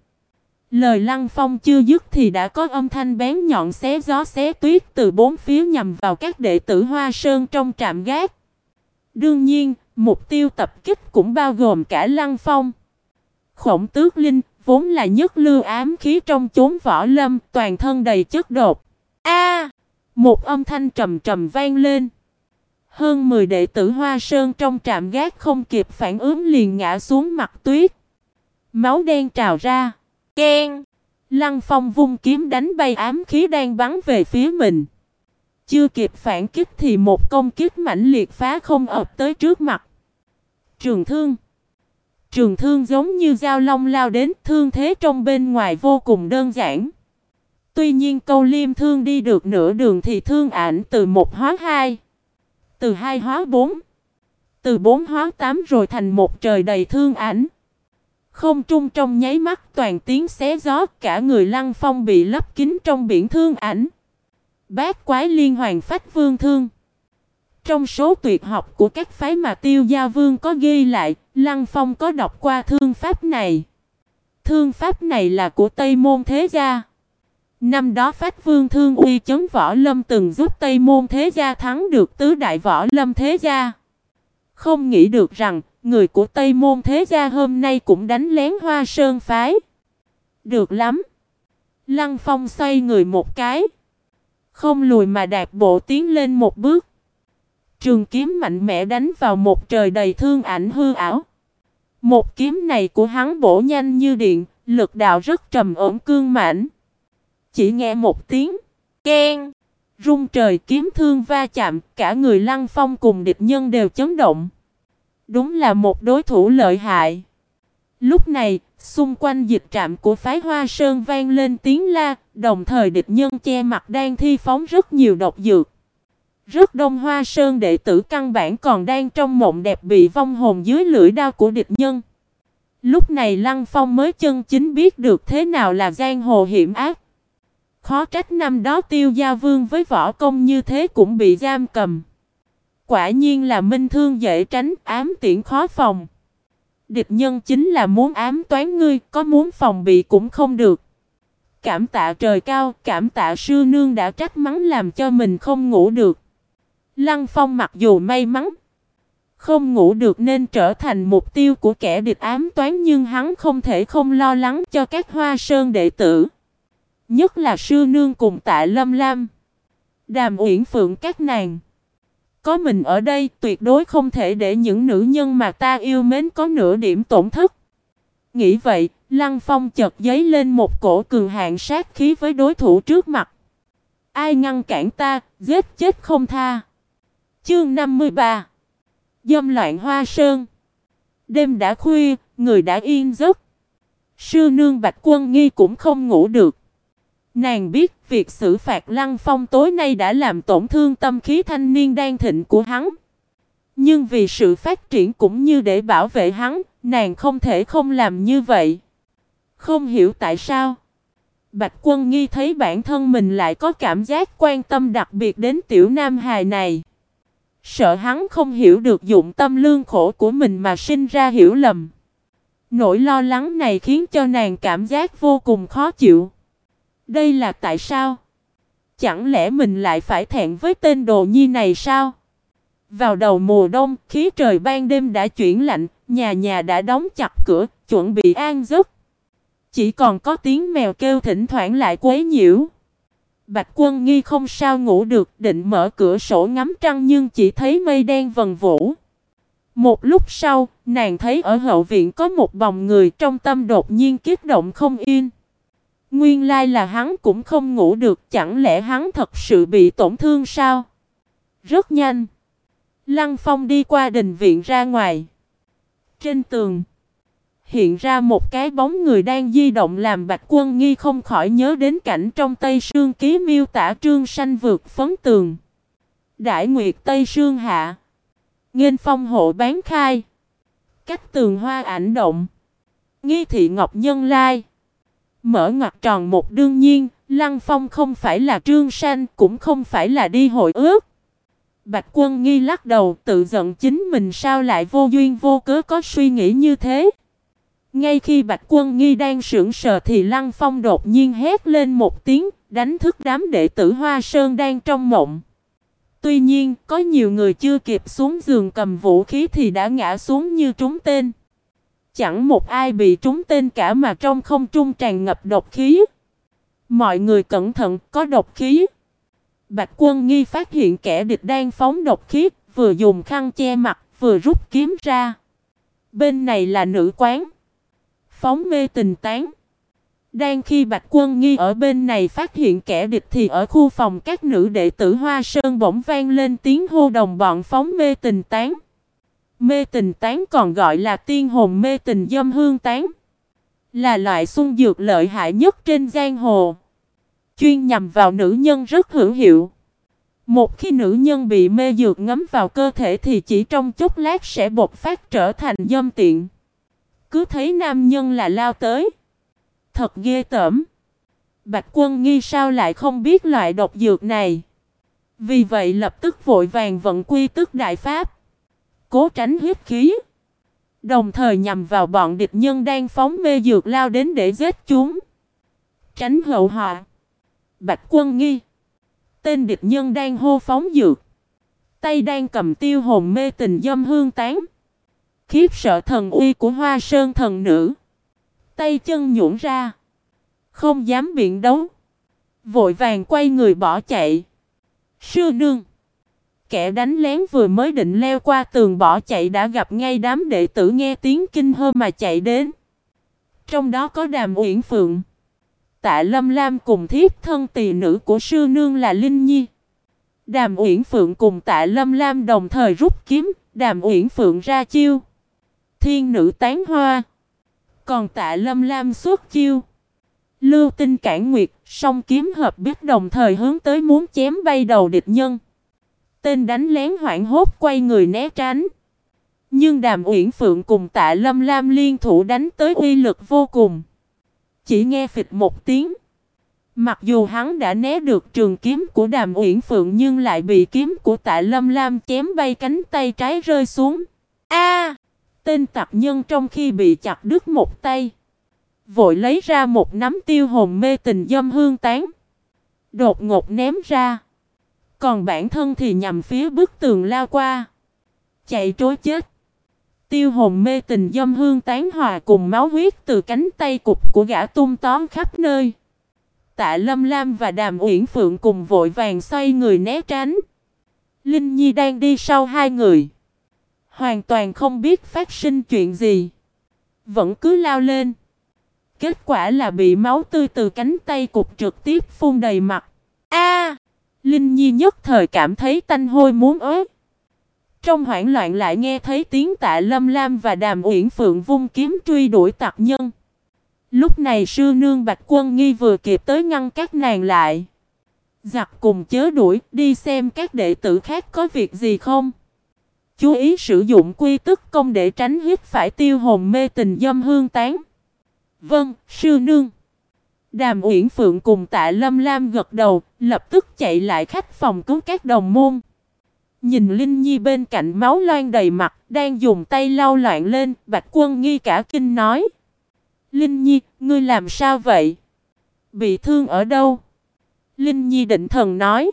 Lời Lăng Phong chưa dứt thì đã có âm thanh bén nhọn xé gió xé tuyết từ bốn phía nhằm vào các đệ tử Hoa Sơn trong trạm gác. Đương nhiên, mục tiêu tập kích cũng bao gồm cả Lăng Phong. Khổng Tước Linh, vốn là nhất lưu ám khí trong chốn võ lâm, toàn thân đầy chất độc. A! Một âm thanh trầm trầm vang lên. Hơn 10 đệ tử Hoa Sơn trong trạm gác không kịp phản ứng liền ngã xuống mặt tuyết. Máu đen trào ra. Keng! Lăng Phong vung kiếm đánh bay ám khí đang bắn về phía mình. Chưa kịp phản kích thì một công kích mãnh liệt phá không ập tới trước mặt. Trường thương. Trường thương giống như dao long lao đến, thương thế trong bên ngoài vô cùng đơn giản. Tuy nhiên Câu Liêm thương đi được nửa đường thì thương ảnh từ 1 hóa 2, từ 2 hóa 4, từ 4 hóa 8 rồi thành một trời đầy thương ảnh. Không trung trong nháy mắt toàn tiếng xé gió, cả người Lăng Phong bị lấp kín trong biển thương ảnh. Bát Quái Liên Hoàn Phách Vương Thương. Trong số tuyệt học của các phái mà Tiêu Giao Vương có ghi lại, Lăng Phong có đọc qua thương pháp này. Thương pháp này là của Tây Môn Thế Gia. Năm đó Phách Vương Thương uy chấn võ lâm từng giúp Tây Môn Thế Gia thắng được tứ đại võ lâm Thế Gia. Không nghĩ được rằng, người của Tây Môn Thế Gia hôm nay cũng đánh lén Hoa Sơn phái. Được lắm. Lăng Phong xoay người một cái. Không lùi mà đạp bộ tiến lên một bước. Trường kiếm mạnh mẽ đánh vào một trời đầy thương ảnh hư ảo. Một kiếm này của hắn bổ nhanh như điện, lực đạo rất trầm ổn cương mãnh. Chỉ nghe một tiếng keng, rung trời, kiếm thương va chạm, cả người Lăng Phong cùng địch nhân đều chấn động. Đúng là một đối thủ lợi hại. Lúc này, xung quanh dịch trạm của phái Hoa Sơn vang lên tiếng la, đồng thời địch nhân che mặt đang thi phóng rất nhiều độc dược. Rất đông Hoa Sơn đệ tử căn bản còn đang trong mộng đẹp bị vong hồn dưới lưỡi đao của địch nhân. Lúc này Lăng Phong mới chân chính biết được thế nào là giang hồ hiểm ác. Khó trách năm đó Tiêu Giao Vương với võ công như thế cũng bị giam cầm. Quả nhiên là minh thương dễ tránh, ám tiễn khó phòng. Địch nhân chính là muốn ám toán ngươi, có muốn phòng bị cũng không được. Cảm tạ trời cao, cảm tạ sư nương đã trách mắng làm cho mình không ngủ được. Lăng Phong mặc dù may mắn, Không ngủ được nên trở thành mục tiêu của kẻ địch ám toán, nhưng hắn không thể không lo lắng cho các Hoa Sơn đệ tử. Nhất là sư nương cùng Tạ Lâm Lam, Đàm Uyển Phượng các nàng. Có mình ở đây tuyệt đối không thể để những nữ nhân mà ta yêu mến có nửa điểm tổn thất. Nghĩ vậy, Lăng Phong chợt dấy lên một cổ cường hạn sát khí với đối thủ trước mặt. Ai ngăn cản ta, giết chết không tha. Chương 53. Dâm loạn Hoa Sơn. Đêm đã khuya, người đã yên giấc. Sư nương Bạch Quân Nghi cũng không ngủ được. Nàng biết việc xử phạt Lăng Phong tối nay đã làm tổn thương tâm khí thanh niên đang thịnh của hắn. Nhưng vì sự phát triển cũng như để bảo vệ hắn, nàng không thể không làm như vậy. Không hiểu tại sao Bạch Quân Nghi thấy bản thân mình lại có cảm giác quan tâm đặc biệt đến tiểu nam hài này. Sợ hắn không hiểu được dụng tâm lương khổ của mình mà sinh ra hiểu lầm. Nỗi lo lắng này khiến cho nàng cảm giác vô cùng khó chịu. Đây là tại sao? Chẳng lẽ mình lại phải thẹn với tên đồ nhi này sao? Vào đầu mùa đông, khí trời ban đêm đã chuyển lạnh, nhà nhà đã đóng chặt cửa, chuẩn bị an giấc. Chỉ còn có tiếng mèo kêu thỉnh thoảng lại quấy nhiễu. Bạch Quân Nghi không sao ngủ được, định mở cửa sổ ngắm trăng nhưng chỉ thấy mây đen vần vũ. Một lúc sau, nàng thấy ở hậu viện có một bóng người, trong tâm đột nhiên kích động không yên. Nguyên lai là hắn cũng không ngủ được, chẳng lẽ hắn thật sự bị tổn thương sao? Rất nhanh, Lăng Phong đi qua đình viện ra ngoài. Trên tường hiện ra một cái bóng người đang di động, làm Bạch Quân Nghi không khỏi nhớ đến cảnh trong Tây Sương Ký miêu tả trương sanh vượt phấn tường. Đại nguyệt Tây Sương hạ, nghênh phong hộ bán khai. Cách tường hoa ảnh động, nghi thị ngọc nhân lai. Mở ngoặc tròn một, đương nhiên, Lăng Phong không phải là trương sanh, cũng không phải là đi hội ước. Bạch Quân Nghi lắc đầu tự giận chính mình sao lại vô duyên vô cớ có suy nghĩ như thế. Ngay khi Bạch Quân Nghi đang sững sờ thì Lăng Phong đột nhiên hét lên một tiếng, đánh thức đám đệ tử Hoa Sơn đang trong mộng. Tuy nhiên, có nhiều người chưa kịp xuống giường cầm vũ khí thì đã ngã xuống như trúng tên. Chẳng một ai bị trúng tên cả mà trong không trung tràn ngập độc khí. Mọi người cẩn thận, có độc khí. Bạch Quân Nghi phát hiện kẻ địch đang phóng độc khí, vừa dùng khăn che mặt, vừa rút kiếm ra. Bên này là nữ quán, phóng mê tình tán. Đang khi Bạch Quân Nghi ở bên này phát hiện kẻ địch thì ở khu phòng các nữ đệ tử Hoa Sơn bỗng vang lên tiếng hô đồng bọn phóng mê tình tán. Mê tình tán còn gọi là tiên hồn mê tình dâm hương tán, là loại xuân dược lợi hại nhất trên giang hồ, chuyên nhằm vào nữ nhân rất hữu hiệu. Một khi nữ nhân bị mê dược ngấm vào cơ thể thì chỉ trong chốc lát sẽ bộc phát trở thành dâm tiện. Cứ thấy nam nhân là lao tới. Thật ghê tởm. Bạch Quân Nghi sao lại không biết loại độc dược này. Vì vậy lập tức vội vàng vận quy tức đại pháp, cố tránh huyết khí, đồng thời nhằm vào bọn địch nhân đang phóng mê dược lao đến để giết chúng, tránh hậu họa. Bạch Quân Nghi, tên địch nhân đang hô phóng dược, tay đang cầm tiêu hồn mê tình dâm hương tán, khiếp sợ thần uy của Hoa Sơn thần nữ, tay chân nhũn ra, không dám biện đấu, vội vàng quay người bỏ chạy. Sư nương, kẻ đánh lén vừa mới định leo qua tường bỏ chạy đã gặp ngay đám đệ tử nghe tiếng kinh hô mà chạy đến. Trong đó có Đàm Uyển Phượng, Tạ Lâm Lam cùng thiếp thân tỳ nữ của sư nương là Linh Nhi. Đàm Uyển Phượng cùng Tạ Lâm Lam đồng thời rút kiếm, Đàm Uyển Phượng ra chiêu thiên nữ tán hoa, còn Tạ Lâm Lam xuất chiêu lưu tinh cản nguyệt, song kiếm hợp biết đồng thời hướng tới muốn chém bay đầu địch nhân. Tên đánh lén hoảng hốt quay người né tránh. Nhưng Đàm Uyển Phượng cùng Tạ Lâm Lam liên thủ đánh tới uy lực vô cùng. Chỉ nghe phịch một tiếng. Mặc dù hắn đã né được trường kiếm của Đàm Uyển Phượng nhưng lại bị kiếm của Tạ Lâm Lam chém bay cánh tay trái rơi xuống. A! Tên tặc nhân trong khi bị chặt đứt một tay, vội lấy ra một nắm tiêu hồn mê tình dâm hương tán, đột ngột ném ra. Còn bản thân thì nhằm phía bức tường lao qua, chạy trối chết. Tiêu hồn mê tình dâm hương tán hòa cùng máu huyết từ cánh tay cụt của gã tung tóm khắp nơi. Tạ Lâm Lam và Đàm Uyển Phượng cùng vội vàng xoay người né tránh. Linh Nhi đang đi sau hai người, hoàn toàn không biết phát sinh chuyện gì, vẫn cứ lao lên. Kết quả là bị máu tươi từ cánh tay cụt trực tiếp phun đầy mặt. A! Linh Nhi nhất thời cảm thấy tanh hôi muốn ớt. Trong hoảng loạn lại nghe thấy tiếng Tạ Lâm Lam và Đàm Uyển Phượng vung kiếm truy đuổi tặc nhân. Lúc này sư nương Bạch Quân Nghi vừa kịp tới ngăn các nàng lại. Giặc cùng chớ đuổi, đi xem các đệ tử khác có việc gì không. Chú ý sử dụng quy tức công để tránh hít phải tiêu hồn mê tình dâm hương tán. Vâng, sư nương. Đàm Uyển Phượng cùng Tạ Lâm Lam gật đầu, lập tức chạy lại khách phòng cứu các đồng môn. Nhìn Linh Nhi bên cạnh máu loang đầy mặt, đang dùng tay lau loạn lên, Bạch Quân Nghi cả kinh nói. Linh Nhi, ngươi làm sao vậy? Bị thương ở đâu? Linh Nhi định thần nói.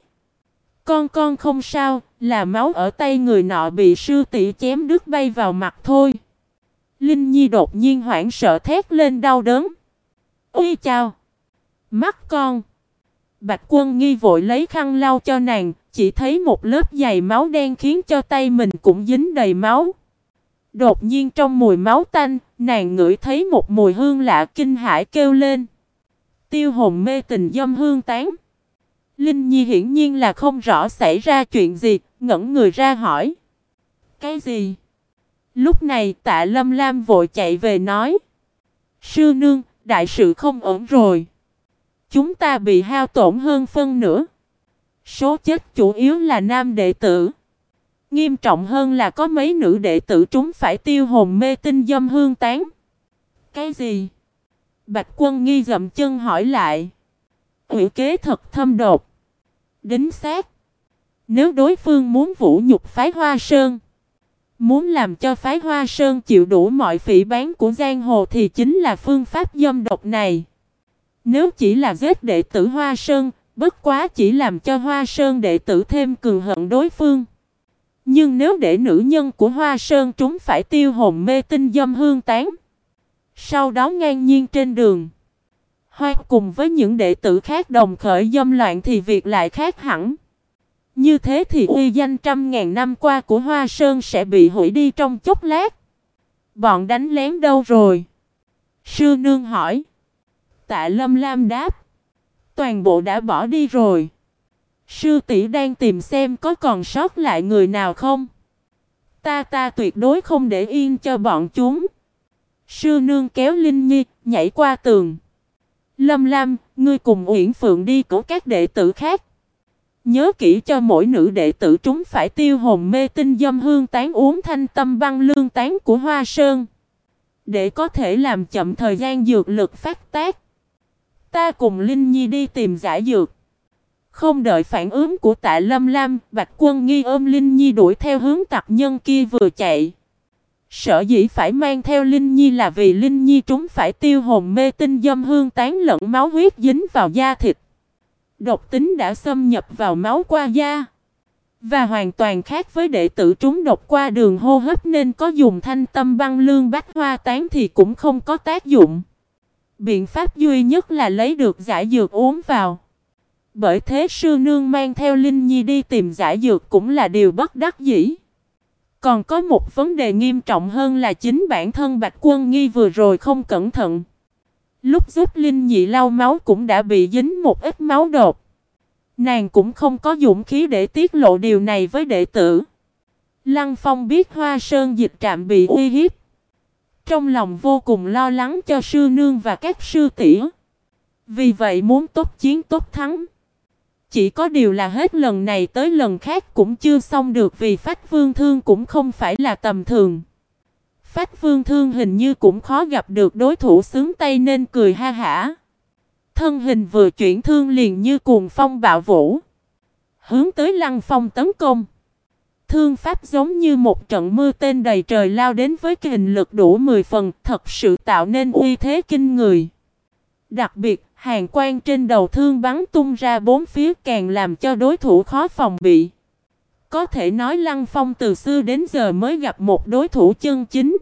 Con không sao, là máu ở tay người nọ bị sư tỷ chém đứt bay vào mặt thôi. Linh Nhi đột nhiên hoảng sợ thét lên đau đớn. Ôi chao! Mắt con! Bạch Quân Nghi vội lấy khăn lau cho nàng, chỉ thấy một lớp dày máu đen khiến cho tay mình cũng dính đầy máu. Đột nhiên trong mùi máu tanh, nàng ngửi thấy một mùi hương lạ kinh hãi kêu lên. Tiêu hồn mê tình dâm hương tán. Linh Nhi hiển nhiên là không rõ xảy ra chuyện gì, ngẩn người ra hỏi. Cái gì? Lúc này Tạ Lâm Lam vội chạy về nói. Sư nương, đại sự không ổn rồi. Chúng ta bị hao tổn hơn phân nửa. Số chết chủ yếu là nam đệ tử. Nghiêm trọng hơn là có mấy nữ đệ tử trúng phải tiêu hồn mê tinh dâm hương tán. Cái gì? Bạch Quân Nghi dậm chân hỏi lại. Ủy kế thật thâm độc. Đính xác. Nếu đối phương muốn vũ nhục phái Hoa Sơn, muốn làm cho phái Hoa Sơn chịu đủ mọi phỉ báng của giang hồ thì chính là phương pháp dâm độc này. Nếu chỉ là giết đệ tử Hoa Sơn, bất quá chỉ làm cho Hoa Sơn đệ tử thêm cường hận đối phương. Nhưng nếu để nữ nhân của Hoa Sơn trúng phải tiêu hồn mê tinh dâm hương tán, sau đó ngang nhiên trên đường, hoặc cùng với những đệ tử khác đồng khởi dâm loạn thì việc lại khác hẳn. Như thế thì uy danh trăm ngàn năm qua của Hoa Sơn sẽ bị hủy đi trong chốc lát. Bọn đánh lén đâu rồi? Sư nương hỏi. Tạ Lâm Lam đáp. Toàn bộ đã bỏ đi rồi. Sư tỷ đang tìm xem có còn sót lại người nào không. Ta tuyệt đối không để yên cho bọn chúng. Sư nương kéo Linh Nhi nhảy qua tường. Lâm Lam, ngươi cùng Uyển Phượng đi cứu các đệ tử khác. Nhớ kỹ cho mỗi nữ đệ tử trúng phải tiêu hồn mê tinh dâm hương tán uống thanh tâm băng lương tán của Hoa Sơn, để có thể làm chậm thời gian dược lực phát tác. Ta cùng Linh Nhi đi tìm giải dược. Không đợi phản ứng của Tạ Lâm Lam, Bạch Quân Nghi ôm Linh Nhi đuổi theo hướng tặc nhân kia vừa chạy. Sở dĩ phải mang theo Linh Nhi là vì Linh Nhi trúng phải tiêu hồn mê tinh dâm hương tán lẫn máu huyết dính vào da thịt. Độc tính đã xâm nhập vào máu qua da, và hoàn toàn khác với đệ tử trúng độc qua đường hô hấp, nên có dùng thanh tâm băng lương bách hoa tán thì cũng không có tác dụng. Biện pháp duy nhất là lấy được giải dược uống vào. Bởi thế sư nương mang theo Linh Nhi đi tìm giải dược cũng là điều bất đắc dĩ. Còn có một vấn đề nghiêm trọng hơn là chính bản thân Bạch Quân Nghi vừa rồi không cẩn thận. Lúc giúp Linh Nhi lau máu cũng đã bị dính một ít máu độc. Nàng cũng không có dũng khí để tiết lộ điều này với đệ tử. Lăng Phong biết Hoa Sơn Dịch Trạm bị uy hiếp, trong lòng vô cùng lo lắng cho sư nương và các sư tỷ. Vì vậy muốn tốt chiến tốt thắng. Chỉ có điều là hết lần này tới lần khác cũng chưa xong được, vì Phách Vương Thương cũng không phải là tầm thường. Phách Vương Thương hình như cũng khó gặp được đối thủ xứng tay nên cười ha hả. Thân hình vừa chuyển thương liền như cuồng phong bạo vũ, hướng tới Lăng Phong tấn công. Thương pháp giống như một trận mưa tên đầy trời lao đến với kình lực đủ 10 phần, thật sự tạo nên uy thế kinh người. Đặc biệt, hàn quang trên đầu thương bắn tung ra bốn phía càng làm cho đối thủ khó phòng bị. Có thể nói Lăng Phong từ xưa đến giờ mới gặp một đối thủ chân chính.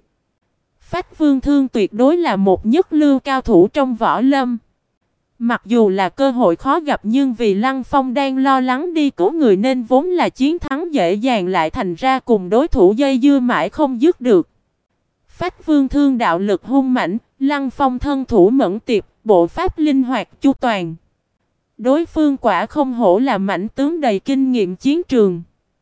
Phách Vương Thương tuyệt đối là một nhất lưu cao thủ trong võ lâm. Mặc dù là cơ hội khó gặp nhưng vì Lăng Phong đang lo lắng đi cứu người nên vốn là chiến thắng dễ dàng lại thành ra cùng đối thủ dây dưa mãi không dứt được. Phách Vương Thương đạo lực hung mãnh, Lăng Phong thân thủ mẫn tiệp, bộ pháp linh hoạt chu toàn. Đối phương quả không hổ là mãnh tướng đầy kinh nghiệm chiến trường.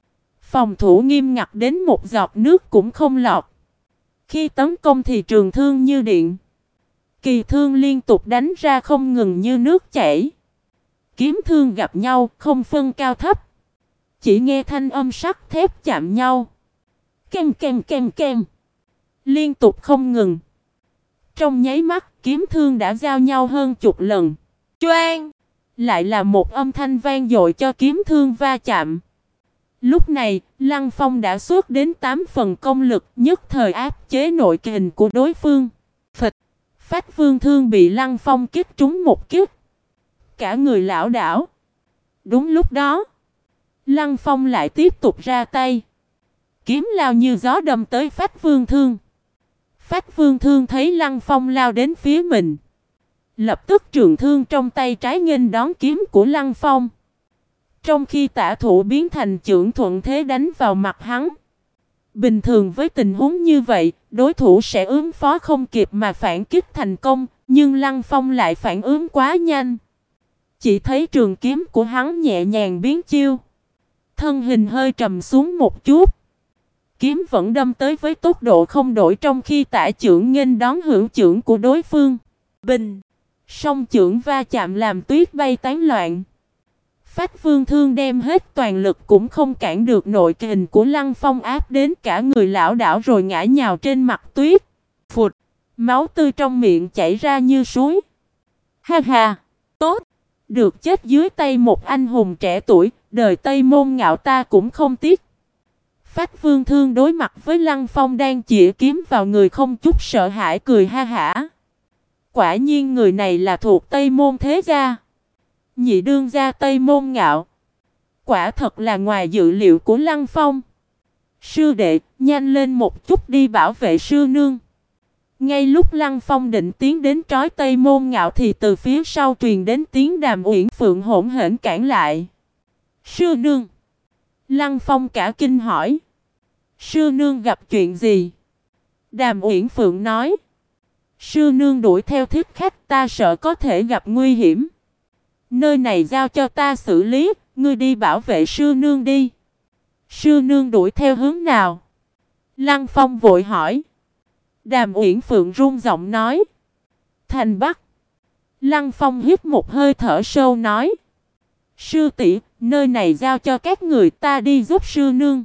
Phòng thủ nghiêm ngặt đến một giọt nước cũng không lọt. Khi tấn công thì trường thương như điện. Kỳ thương liên tục đánh ra không ngừng như nước chảy. Kiếm thương gặp nhau không phân cao thấp. Chỉ nghe thanh âm sắt thép chạm nhau. Ken ken ken ken. Liên tục không ngừng. Trong nháy mắt kiếm thương đã giao nhau hơn chục lần. Choang! Lại là một âm thanh vang dội cho kiếm thương va chạm. Lúc này, Lăng Phong đã xuất đến 8 phần công lực, nhất thời áp chế nội kình của đối phương. Phịch! Phách Vương Thương bị Lăng Phong kích trúng một kích. Cả người lảo đảo. Đúng lúc đó, Lăng Phong lại tiếp tục ra tay. Kiếm lao như gió đâm tới Phách Vương Thương. Phách Vương Thương thấy Lăng Phong lao đến phía mình. Lập tức trường thương trong tay trái nghênh đón kiếm của Lăng Phong. Trong khi tả thủ biến thành chưởng thuận thế đánh vào mặt hắn. Bình thường với tình huống như vậy, đối thủ sẽ ứng phó không kịp mà phản kích thành công, nhưng Lăng Phong lại phản ứng quá nhanh. Chỉ thấy trường kiếm của hắn nhẹ nhàng biến chiêu. Thân hình hơi trầm xuống một chút. Kiếm vẫn đâm tới với tốc độ không đổi trong khi tả chưởng nghênh đón hữu chưởng của đối phương. Bình! Song chưởng va chạm làm tuyết bay tán loạn. Phách Vương Thương đem hết toàn lực cũng không cản được nội kình của Lăng Phong áp đến cả người lão đảo rồi ngã nhào trên mặt tuyết. Phụt! Máu tươi trong miệng chảy ra như suối. Ha ha! Tốt! Được chết dưới tay một anh hùng trẻ tuổi, đời Tây Môn Ngạo ta cũng không tiếc. Phách Vương Thương đối mặt với Lăng Phong đang chĩa kiếm vào người không chút sợ hãi cười ha hả. Quả nhiên người này là thuộc Tây Môn thế gia. Nhị đương gia Tây Môn Ngạo. Quả thật là ngoài dự liệu của Lăng Phong. Sư đệ, nhanh lên một chút đi bảo vệ sư nương. Ngay lúc Lăng Phong định tiến đến trói Tây Môn Ngạo thì từ phía sau truyền đến tiếng Đàm Uyển Phượng hỗn hển cản lại. Sư nương. Lăng Phong cả kinh hỏi. Sư nương gặp chuyện gì? Đàm Uyển Phượng nói. Sư nương đuổi theo thích khách ta sợ có thể gặp nguy hiểm. Nơi này giao cho ta xử lý, ngươi đi bảo vệ sư nương đi. Sư nương đuổi theo hướng nào? Lăng Phong vội hỏi. Đàm Uyển Phượng run giọng nói. Thành Bắc. Lăng Phong hít một hơi thở sâu nói. Sư tỷ, nơi này giao cho các người ta đi giúp sư nương.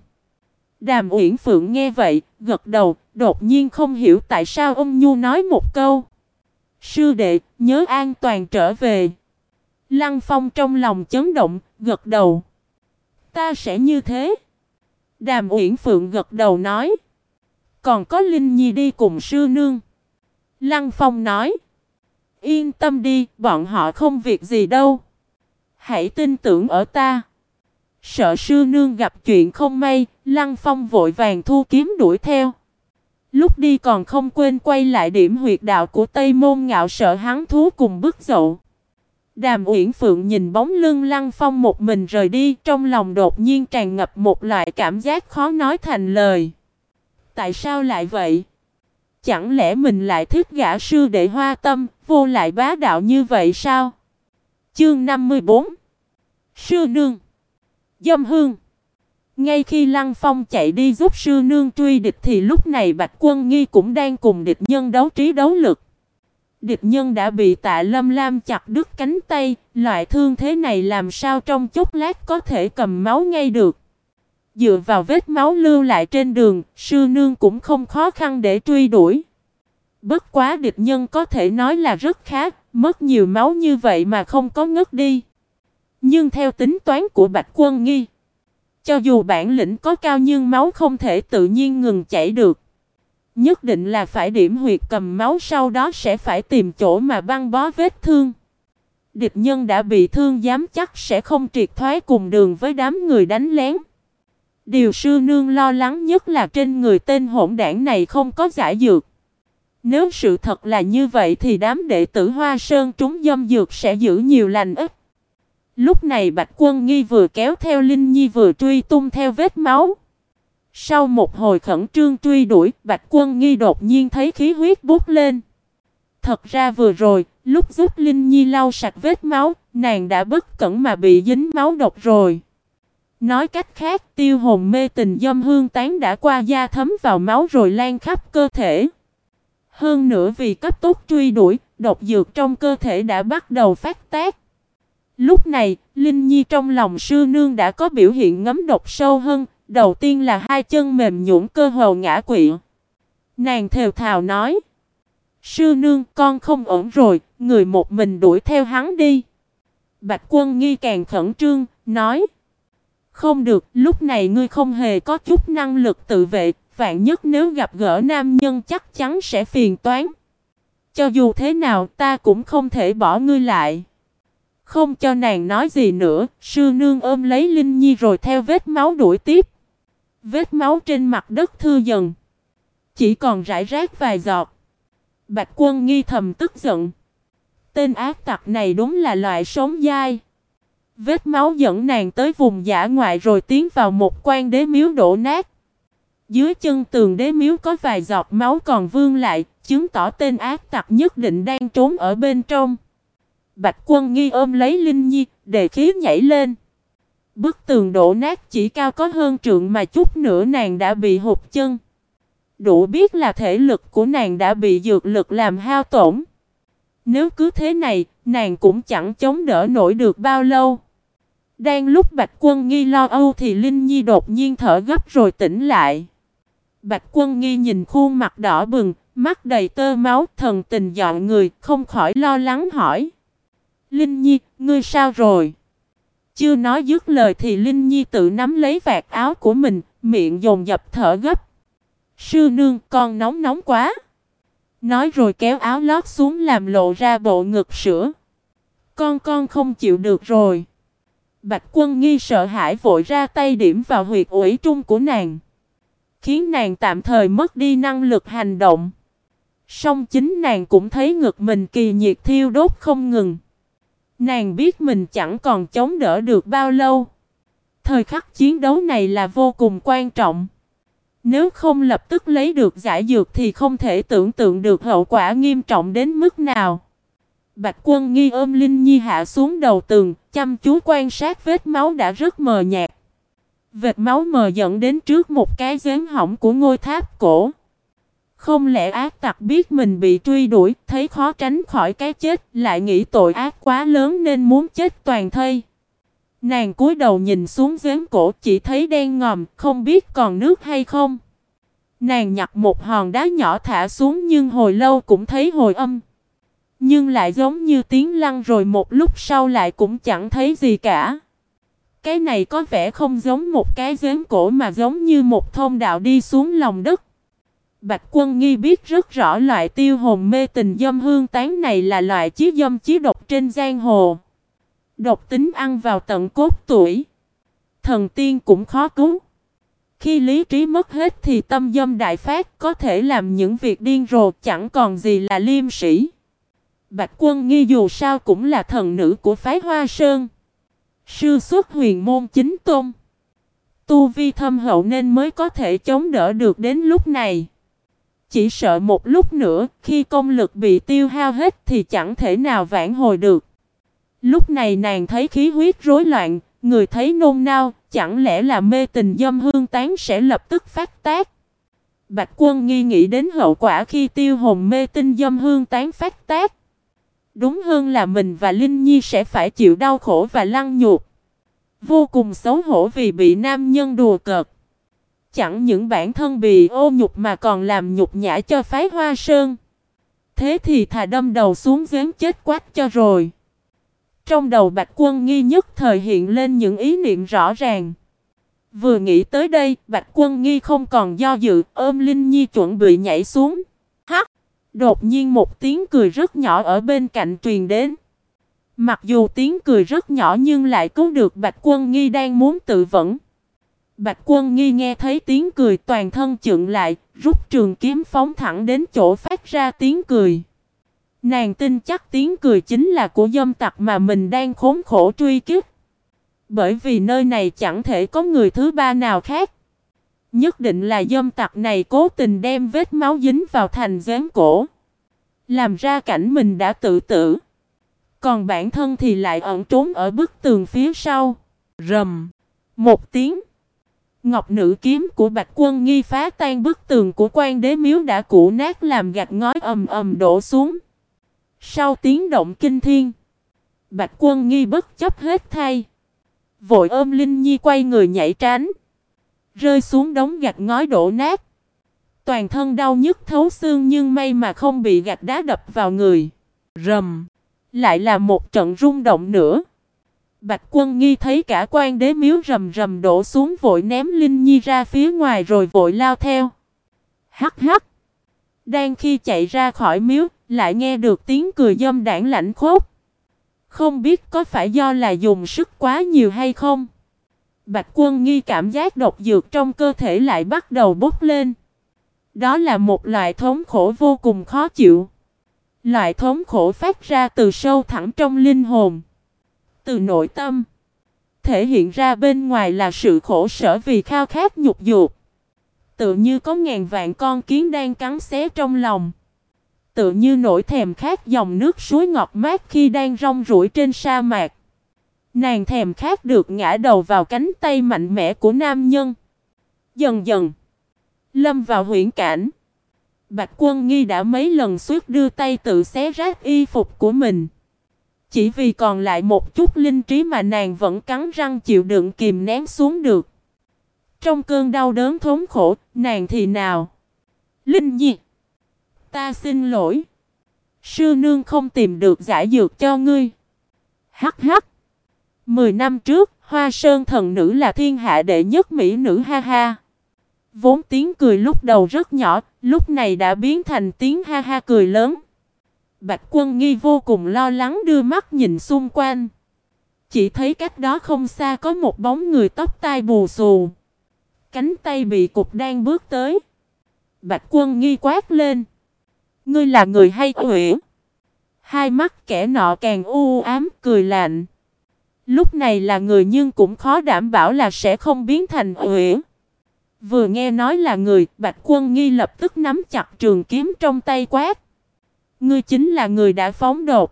Đàm Uyển Phượng nghe vậy, gật đầu, đột nhiên không hiểu tại sao ông Nhu nói một câu. Sư đệ, nhớ an toàn trở về. Lăng Phong trong lòng chấn động, gật đầu. Ta sẽ như thế. Đàm Uyển Phượng gật đầu nói. Còn có Linh Nhi đi cùng sư nương. Lăng Phong nói. Yên tâm đi, bọn họ không việc gì đâu. Hãy tin tưởng ở ta. Sợ sư nương gặp chuyện không may, Lăng Phong vội vàng thu kiếm đuổi theo. Lúc đi còn không quên quay lại điểm huyệt đạo của Tây Môn Ngạo sợ hắn thú cùng bức dậu. Đàm Uyển Phượng nhìn bóng lưng Lăng Phong một mình rời đi, trong lòng đột nhiên tràn ngập một loại cảm giác khó nói thành lời. Tại sao lại vậy? Chẳng lẽ mình lại thích gã sư đệ hoa tâm, vô lại bá đạo như vậy sao? Chương 54. Sư nương. Dâm hương. Ngay khi Lăng Phong chạy đi giúp sư nương truy địch thì lúc này Bạch Quân Nghi cũng đang cùng địch nhân đấu trí đấu lực. Địch nhân đã bị Tạ Lâm Lam chặt đứt cánh tay, loại thương thế này làm sao trong chốc lát có thể cầm máu ngay được. Dựa vào vết máu lưu lại trên đường, sư nương cũng không khó khăn để truy đuổi. Bất quá địch nhân có thể nói là rất khá, mất nhiều máu như vậy mà không có ngất đi. Nhưng theo tính toán của Bạch Quân Nghi, cho dù bản lĩnh có cao nhưng máu không thể tự nhiên ngừng chảy được. Nhất định là phải điểm huyệt cầm máu, sau đó sẽ phải tìm chỗ mà băng bó vết thương. Địch nhân đã bị thương dám chắc sẽ không triệt thoái cùng đường với đám người đánh lén. Điều sư nương lo lắng nhất là trên người tên hỗn đảng này không có giải dược. Nếu sự thật là như vậy thì đám đệ tử Hoa Sơn trúng dâm dược sẽ giữ nhiều lành ít. Lúc này Bạch Quân Nghi vừa kéo theo Linh Nhi vừa truy tung theo vết máu. Sau một hồi khẩn trương truy đuổi, Bạch Quân Nghi đột nhiên thấy khí huyết bốc lên. Thật ra vừa rồi, lúc giúp Linh Nhi lau sạch vết máu, nàng đã bất cẩn mà bị dính máu độc rồi. Nói cách khác, tiêu hồn mê tình dâm hương tán đã qua da thấm vào máu rồi lan khắp cơ thể. Hơn nữa vì cấp tốc truy đuổi, độc dược trong cơ thể đã bắt đầu phát tác. Lúc này, Linh Nhi trong lòng sư nương đã có biểu hiện ngấm độc sâu hơn, đầu tiên là hai chân mềm nhũn cơ hồ ngã quỵ. Nàng thều thào nói: "Sư nương, con không ổn rồi, người một mình đuổi theo hắn đi." Bạch Quân Nghi càng khẩn trương, nói: "Không được, lúc này ngươi không hề có chút năng lực tự vệ, vạn nhất nếu gặp gỡ nam nhân chắc chắn sẽ phiền toán. Cho dù thế nào ta cũng không thể bỏ ngươi lại." Không cho nàng nói gì nữa, sư nương ôm lấy Linh Nhi rồi theo vết máu đuổi tiếp. Vết máu trên mặt đất thưa dần, chỉ còn rải rác vài giọt. Bạch Quân Nghi thầm tức giận. Tên ác tặc này đúng là loại sống dai. Vết máu dẫn nàng tới vùng dã ngoại rồi tiến vào một quan đế miếu đổ nát. Dưới chân tường đế miếu có vài giọt máu còn vương lại, chứng tỏ tên ác tặc nhất định đang trốn ở bên trong. Bạch Quân Nghi ôm lấy Linh Nhi, đề khí nhảy lên. Bức tường đổ nát chỉ cao có hơn trượng mà chút nữa nàng đã bị hụt chân. Đủ biết là thể lực của nàng đã bị dược lực làm hao tổn. Nếu cứ thế này, nàng cũng chẳng chống đỡ nổi được bao lâu. Đang lúc Bạch Quân Nghi lo âu thì Linh Nhi đột nhiên thở gấp rồi tỉnh lại. Bạch Quân Nghi nhìn khuôn mặt đỏ bừng, mắt đầy tơ máu, thần tình dọn người, không khỏi lo lắng hỏi: "Linh Nhi, ngươi sao rồi?" Chưa nói dứt lời thì Linh Nhi tự nắm lấy vạt áo của mình, miệng dồn dập thở gấp. "Sư nương, con nóng quá." Nói rồi kéo áo lót xuống làm lộ ra bộ ngực sữa. Con không chịu được rồi." Bạch Quân Nghi sợ hãi vội ra tay điểm vào huyệt ủy trung của nàng, khiến nàng tạm thời mất đi năng lực hành động. Song chính nàng cũng thấy ngực mình kỳ nhiệt thiêu đốt không ngừng. Nàng biết mình chẳng còn chống đỡ được bao lâu. Thời khắc chiến đấu này là vô cùng quan trọng. Nếu không lập tức lấy được giải dược thì không thể tưởng tượng được hậu quả nghiêm trọng đến mức nào. Bạch Quân Nghi ôm Linh Nhi hạ xuống đầu tường, chăm chú quan sát vết máu đã rất mờ nhạt. Vệt máu mờ dẫn đến trước một cái giếng hỏng của ngôi tháp cổ. Không lẽ ác tặc biết mình bị truy đuổi, thấy khó tránh khỏi cái chết, lại nghĩ tội ác quá lớn nên muốn chết toàn thây. Nàng cúi đầu nhìn xuống giếng cổ, chỉ thấy đen ngòm, không biết còn nước hay không. Nàng nhặt một hòn đá nhỏ thả xuống nhưng hồi lâu cũng thấy hồi âm. Nhưng lại giống như tiếng lăn rồi một lúc sau lại cũng chẳng thấy gì cả. Cái này có vẻ không giống một cái giếng cổ mà giống như một thông đạo đi xuống lòng đất. Bạch Quân Nghi biết rất rõ loại tiêu hồn mê tình dâm hương tán này là loại chí dâm chí độc trên giang hồ. Độc tính ăn vào tận cốt tủy. Thần tiên cũng khó cứu. Khi lý trí mất hết thì tâm dâm đại phát, có thể làm những việc điên rồ, chẳng còn gì là liêm sĩ. Bạch Quân Nghi dù sao cũng là thần nữ của phái Hoa Sơn. Sư xuất huyền môn chính tôn. Tu vi thâm hậu nên mới có thể chống đỡ được đến lúc này. Chỉ sợ một lúc nữa, khi công lực bị tiêu hao hết thì chẳng thể nào vãn hồi được. Lúc này nàng thấy khí huyết rối loạn, người thấy nôn nao, chẳng lẽ là mê tình dâm hương tán sẽ lập tức phát tác. Bạch Quân Nghi nghĩ đến hậu quả khi tiêu hồn mê tinh dâm hương tán phát tác. Đúng hơn là mình và Linh Nhi sẽ phải chịu đau khổ và lăng nhục. Vô cùng xấu hổ vì bị nam nhân đùa cợt. Chẳng những bản thân bị ô nhục mà còn làm nhục nhã cho phái Hoa Sơn. Thế thì thà đâm đầu xuống giếng chết quách cho rồi. Trong đầu Bạch Quân Nghi nhất thời hiện lên những ý niệm rõ ràng. Vừa nghĩ tới đây, Bạch Quân Nghi không còn do dự, ôm Linh Nhi chuẩn bị nhảy xuống. Hắc! Đột nhiên một tiếng cười rất nhỏ ở bên cạnh truyền đến. Mặc dù tiếng cười rất nhỏ nhưng lại cứu được Bạch Quân Nghi đang muốn tự vẫn. Bạch Quân Nghi nghe thấy tiếng cười toàn thân chững lại, rút trường kiếm phóng thẳng đến chỗ phát ra tiếng cười. Nàng tin chắc tiếng cười chính là của dâm tặc mà mình đang khốn khổ truy kích. Bởi vì nơi này chẳng thể có người thứ ba nào khác. Nhất định là dâm tặc này cố tình đem vết máu dính vào thành gián cổ, làm ra cảnh mình đã tự tử. Còn bản thân thì lại ẩn trốn ở bức tường phía sau. Rầm một tiếng, ngọc nữ kiếm của Bạch Quân Nghi phá tan bức tường của Quan Đế Miếu đã cũ nát làm gạch ngói ầm ầm đổ xuống. Sau tiếng động kinh thiên, Bạch Quân Nghi bất chấp hết thảy, vội ôm Linh Nhi quay người nhảy tránh, rơi xuống đống gạch ngói đổ nát. Toàn thân đau nhức thấu xương nhưng may mà không bị gạch đá đập vào người. Rầm, lại là một trận rung động nữa. Bạch Quân Nghi thấy cả Quan Đế Miếu rầm rầm đổ xuống, vội ném Linh Nhi ra phía ngoài rồi vội lao theo. Hắc hắc. Đang khi chạy ra khỏi miếu, lại nghe được tiếng cười dâm đãng lạnh khốc. Không biết có phải do là dùng sức quá nhiều hay không? Bạch Quân Nghi cảm giác độc dược trong cơ thể lại bắt đầu bốc lên. Đó là một loại thống khổ vô cùng khó chịu. Loại thống khổ phát ra từ sâu thẳm trong linh hồn, từ nội tâm, thể hiện ra bên ngoài là sự khổ sở vì khao khát nhục dục. Tự như có ngàn vạn con kiến đang cắn xé trong lòng. Tự như nỗi thèm khát dòng nước suối ngọt mát khi đang rong ruổi trên sa mạc. Nàng thèm khát được ngã đầu vào cánh tay mạnh mẽ của nam nhân. Dần dần lâm vào huyễn cảnh. Bạch Quân Nghi đã mấy lần suýt đưa tay tự xé rách y phục của mình. Chỉ vì còn lại một chút linh trí mà nàng vẫn cắn răng chịu đựng kìm nén xuống được. Trong cơn đau đớn thống khổ, nàng thì nào? Linh Nhi, ta xin lỗi. Sư nương không tìm được giải dược cho ngươi. Hắc hắc. 10 năm trước, Hoa Sơn thần nữ là thiên hạ đệ nhất mỹ nữ ha ha. Vốn tiếng cười lúc đầu rất nhỏ, lúc này đã biến thành tiếng ha ha cười lớn. Bạch Quân Nghi vô cùng lo lắng đưa mắt nhìn xung quanh. Chỉ thấy cách đó không xa có một bóng người tóc tai bù xù, cánh tay bị cụt đang bước tới. Bạch Quân Nghi quát lên: ngươi là người hay quỷ? Hai mắt kẻ nọ càng u ám cười lạnh. Lúc này là người nhưng cũng khó đảm bảo là sẽ không biến thành quỷ. Vừa nghe nói là người, Bạch Quân Nghi lập tức nắm chặt trường kiếm trong tay quát: ngươi chính là người đã phóng đột.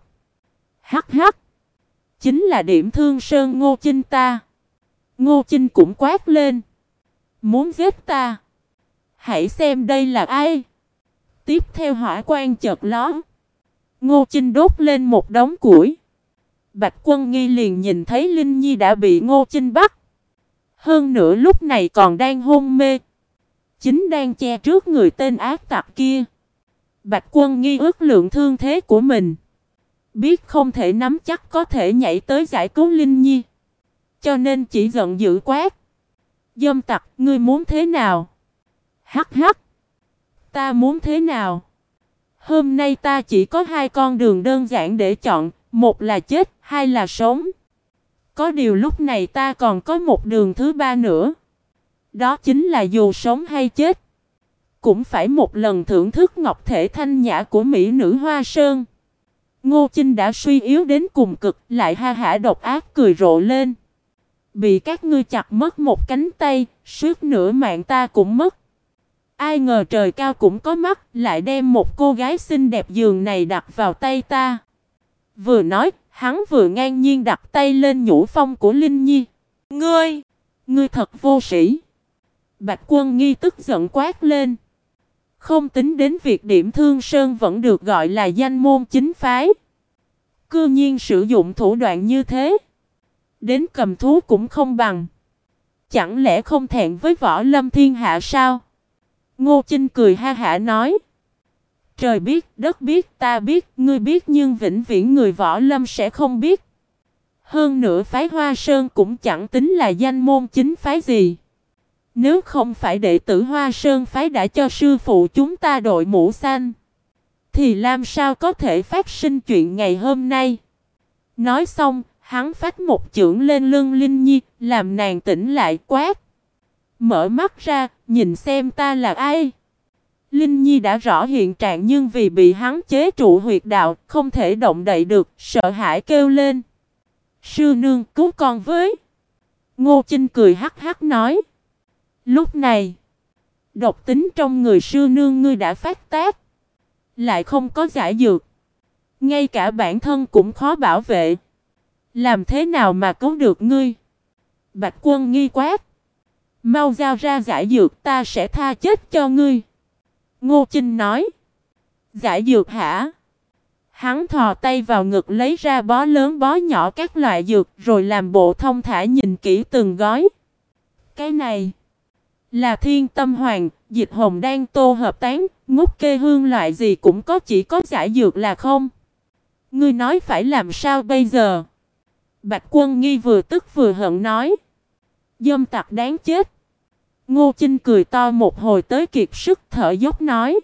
Hắc hắc. Chính là Điểm Thương Sơn Ngô Chinh ta. Ngô Chinh cũng quát lên: muốn giết ta? Hãy xem đây là ai. Tiếp theo hỏa quang chợt lóe, Ngô Chinh đốt lên một đống củi. Bạch Quân Nghi liền nhìn thấy Linh Nhi đã bị Ngô Chinh bắt. Hơn nữa lúc này còn đang hôn mê, chính đang che trước người tên ác tặc kia. Bạch Quân Nghi ước lượng thương thế của mình, biết không thể nắm chắc có thể nhảy tới giải cứu Linh Nhi, cho nên chỉ giận dữ quát: dâm tặc, ngươi muốn thế nào? Hắc hắc. Ta muốn thế nào? Hôm nay ta chỉ có hai con đường đơn giản để chọn, một là chết, hai là sống. Có điều lúc này ta còn có một đường thứ ba nữa. Đó chính là dù sống hay chết, cũng phải một lần thưởng thức ngọc thể thanh nhã của mỹ nữ Hoa Sơn. Ngô Chinh đã suy yếu đến cùng cực, lại ha hả độc ác cười rộ lên: bị các ngươi chặt mất một cánh tay, suốt nửa mạng ta cũng mất. Ai ngờ trời cao cũng có mắt, lại đem một cô gái xinh đẹp giường này đặt vào tay ta. Vừa nói, hắn vừa ngang nhiên đặt tay lên nhũ phong của Linh Nhi. Ngươi thật vô sĩ. Bạch Quân Nghi tức giận quát lên. Không tính đến việc Điểm Thương Sơn vẫn được gọi là danh môn chính phái, cư nhiên sử dụng thủ đoạn như thế, đến cầm thú cũng không bằng. Chẳng lẽ không thẹn với võ lâm thiên hạ sao? Ngô Chinh cười ha hả nói: trời biết, đất biết, ta biết, ngươi biết, nhưng vĩnh viễn người võ lâm sẽ không biết. Hơn nữa phái Hoa Sơn cũng chẳng tính là danh môn chính phái gì. Nếu không phải đệ tử Hoa Sơn phái đã cho sư phụ chúng ta đội mũ xanh, thì làm sao có thể phát sinh chuyện ngày hôm nay? Nói xong, hắn phách một chưởng lên lưng Linh Nhi, làm nàng tỉnh lại quát: Mở mắt ra, nhìn xem ta là ai. Linh Nhi đã rõ hiện trạng nhưng vì bị hắn chế trụ huyệt đạo, không thể động đậy được, sợ hãi kêu lên. Sư nương cứu con với. Ngô Chinh cười hắc hắc nói. Lúc này, độc tính trong người sư nương ngươi đã phát tác. Lại không có giải dược. Ngay cả bản thân cũng khó bảo vệ. Làm thế nào mà cứu được ngươi? Bạch Quân nghi quát. Mau giao ra giải dược ta sẽ tha chết cho ngươi. Ngô Chinh nói. Giải dược hả? Hắn thò tay vào ngực lấy ra bó lớn bó nhỏ các loại dược rồi làm bộ thông thả nhìn kỹ từng gói. Cái này là Thiên Tâm Hoàng, Dịch Hồng Đan Tô hợp tán, ngút kê hương loại gì cũng có, chỉ có giải dược là không. Ngươi nói phải làm sao bây giờ? Bạch Quân nghi vừa tức vừa hận nói. Dâm tặc đáng chết. Ngô Chinh cười to một hồi tới kiệt sức thở dốc nói.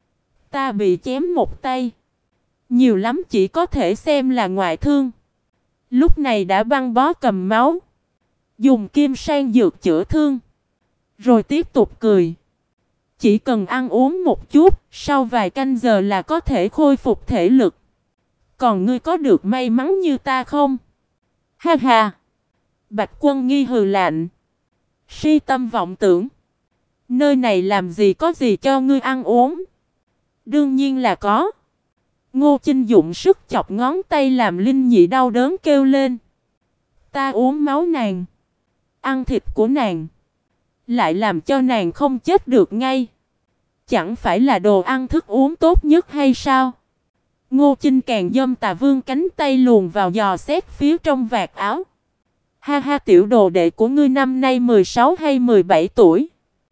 Ta bị chém một tay. Nhiều lắm chỉ có thể xem là ngoại thương. Lúc này đã băng bó cầm máu. Dùng kim sang dược chữa thương. Rồi tiếp tục cười. Chỉ cần ăn uống một chút, sau vài canh giờ là có thể khôi phục thể lực. Còn ngươi có được may mắn như ta không? Ha ha! Bạch Quân nghi hừ lạnh. Si tâm vọng tưởng. Nơi này làm gì có gì cho ngươi ăn uống? Đương nhiên là có. Ngô Chinh dụng sức chọc ngón tay làm Linh Nhị đau đớn kêu lên. Ta uống máu nàng. Ăn thịt của nàng. Lại làm cho nàng không chết được ngay. Chẳng phải là đồ ăn thức uống tốt nhất hay sao? Ngô Chinh càng dâm tà vương cánh tay luồn vào dò xét phía trong vạt áo. Ha ha, tiểu đồ đệ của ngươi năm nay 16 hay 17 tuổi?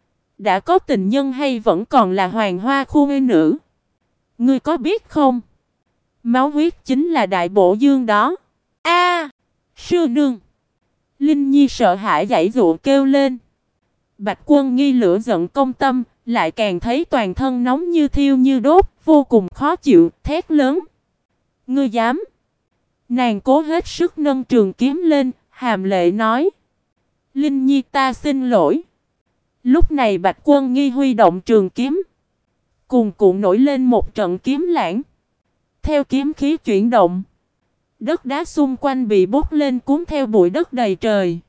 Đã có tình nhân hay vẫn còn là hoàng hoa khuê nữ? Ngươi có biết không? Máu huyết chính là đại bổ dương đó. A, sư nương! Linh Nhi sợ hãi giãy giụa kêu lên. Bạch Quân nghi lửa giận công tâm, lại càng thấy toàn thân nóng như thiêu như đốt, vô cùng khó chịu, thét lớn. Ngươi dám! Nàng cố hết sức nâng trường kiếm lên, hàm lệ nói. Linh Nhi ta xin lỗi. Lúc này Bạch Quân nghi huy động trường kiếm. Cuồn cuộn nổi lên một trận kiếm lãng. Theo kiếm khí chuyển động, đất đá xung quanh bị bốc lên cuốn theo bụi đất đầy trời.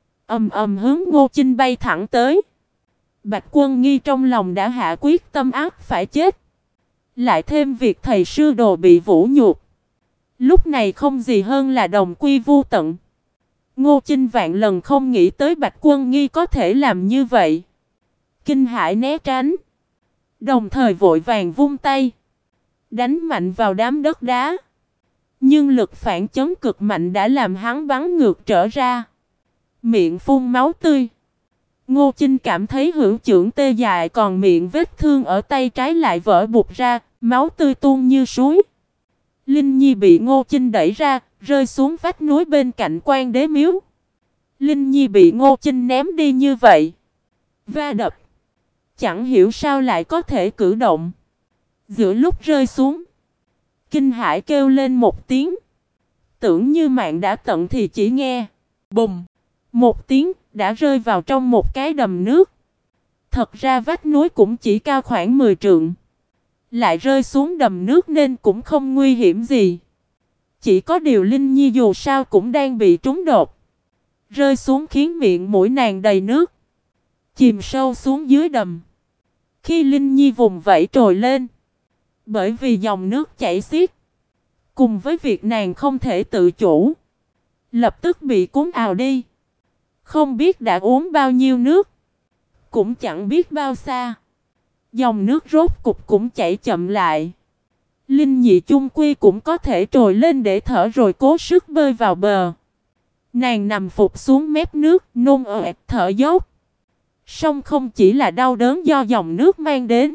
Ầm ầm hướng Ngô Chinh bay thẳng tới. Bạch Quân nghi trong lòng đã hạ quyết tâm ác phải chết. Lại thêm việc thầy sư đồ bị vũ nhục. Lúc này không gì hơn là đồng quy vu tận. Ngô Chinh vạn lần không nghĩ tới Bạch Quân nghi có thể làm như vậy. Kinh hãi né tránh. Đồng thời vội vàng vung tay. Đánh mạnh vào đám đất đá. Nhưng lực phản chấn cực mạnh đã làm hắn bắn ngược trở ra. Miệng phun máu tươi. Ngô Chinh cảm thấy hữu chưởng tê dại, còn miệng vết thương ở tay trái lại vỡ bụt ra, máu tươi tuôn như suối. Linh Nhi bị Ngô Chinh đẩy ra, rơi xuống vách núi bên cạnh Quan Đế Miếu. Linh Nhi bị Ngô Chinh ném đi như vậy. Va đập. Chẳng hiểu sao lại có thể cử động. Giữa lúc rơi xuống, kinh hãi kêu lên một tiếng. Tưởng như mạng đã tận thì chỉ nghe bùm một tiếng đã rơi vào trong một cái đầm nước. Thật ra vách núi cũng chỉ cao khoảng 10 trượng. Lại rơi xuống đầm nước nên cũng không nguy hiểm gì. Chỉ có điều Linh Nhi dù sao cũng đang bị trúng độc. Rơi xuống khiến miệng mũi nàng đầy nước. Chìm sâu xuống dưới đầm. Khi Linh Nhi vùng vẫy trồi lên, bởi vì dòng nước chảy xiết, cùng với việc nàng không thể tự chủ, lập tức bị cuốn ào đi. Không biết đã uống bao nhiêu nước, cũng chẳng biết bao xa. Dòng nước rốt cục cũng chảy chậm lại. Linh Nhị chung quy cũng có thể trồi lên để thở rồi cố sức bơi vào bờ. Nàng nằm phục xuống mép nước, nôn ọe, thở dốc. Song không chỉ là đau đớn do dòng nước mang đến.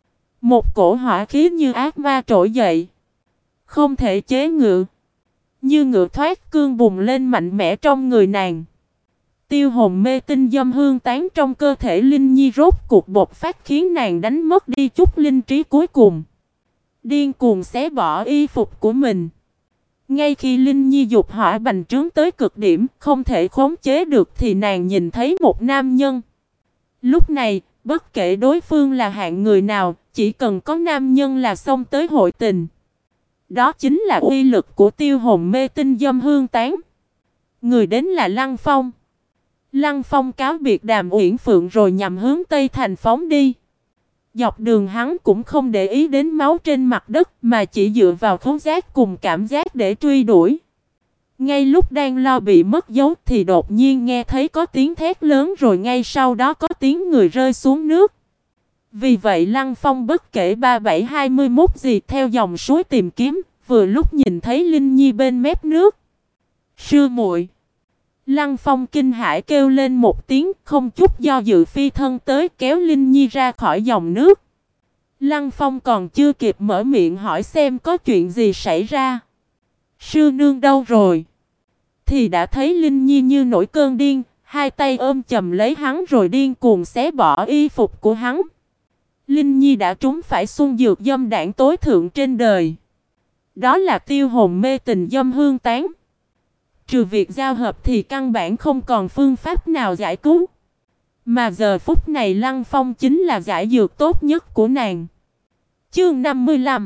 Một cổ hỏa khí như ác ma trỗi dậy. Không thể chế ngự. Như ngựa thoát cương bùng lên mạnh mẽ trong người nàng. Tiêu hồn mê tinh dâm hương tán trong cơ thể Linh Nhi rốt cuộc bộc phát khiến nàng đánh mất đi chút linh trí cuối cùng. Điên cuồng xé bỏ y phục của mình. Ngay khi Linh Nhi dục hỏa bành trướng tới cực điểm, không thể khống chế được thì nàng nhìn thấy một nam nhân. Lúc này, bất kể đối phương là hạng người nào, chỉ cần có nam nhân là xông tới hội tình. Đó chính là uy lực của tiêu hồn mê tinh dâm hương tán. Người đến là Lăng Phong. Lăng Phong cáo biệt Đàm Uyển Phượng rồi nhằm hướng Tây Thành phóng đi. Dọc đường hắn cũng không để ý đến máu trên mặt đất mà chỉ dựa vào khứu giác cùng cảm giác để truy đuổi. Ngay lúc đang lo bị mất dấu thì đột nhiên nghe thấy có tiếng thét lớn rồi ngay sau đó có tiếng người rơi xuống nước. Vì vậy Lăng Phong bất kể 3721 gì theo dòng suối tìm kiếm, vừa lúc nhìn thấy Linh Nhi bên mép nước. Sư muội! Lăng Phong kinh hãi kêu lên một tiếng, không chút do dự phi thân tới kéo Linh Nhi ra khỏi dòng nước. Lăng Phong còn chưa kịp mở miệng hỏi xem có chuyện gì xảy ra. Sư nương đâu rồi? Thì đã thấy Linh Nhi như nổi cơn điên, hai tay ôm chầm lấy hắn rồi điên cuồng xé bỏ y phục của hắn. Linh Nhi đã trúng phải xuân dược dâm đảng tối thượng trên đời. Đó là tiêu hồn mê tình dâm hương tán. Trừ việc giao hợp thì căn bản không còn phương pháp nào giải cứu. Mà giờ phút này Lăng Phong chính là giải dược tốt nhất của nàng. Chương 55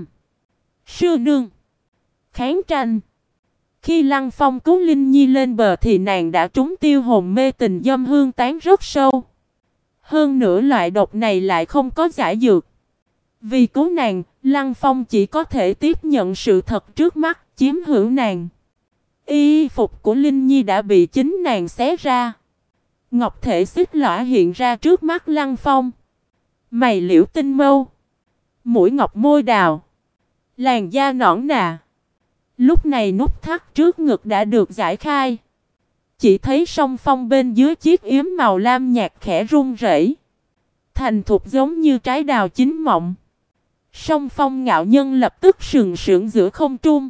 Sư nương Kháng tranh. Khi Lăng Phong cứu Linh Nhi lên bờ thì nàng đã trúng tiêu hồn mê tình dâm hương tán rất sâu. Hơn nữa loại độc này lại không có giải dược. Vì cứu nàng, Lăng Phong chỉ có thể tiếp nhận sự thật trước mắt, chiếm hữu nàng. Y phục của Linh Nhi đã bị chính nàng xé ra. Ngọc thể xích lõa hiện ra trước mắt Lăng Phong. Mày liễu tinh mâu, mũi ngọc môi đào, làn da nõn nà. Lúc này nút thắt trước ngực đã được giải khai. Chỉ thấy song phong bên dưới chiếc yếm màu lam nhạt khẽ run rẩy, thành thục giống như trái đào chín mọng. Song phong ngạo nhân lập tức sừng sững giữa không trung.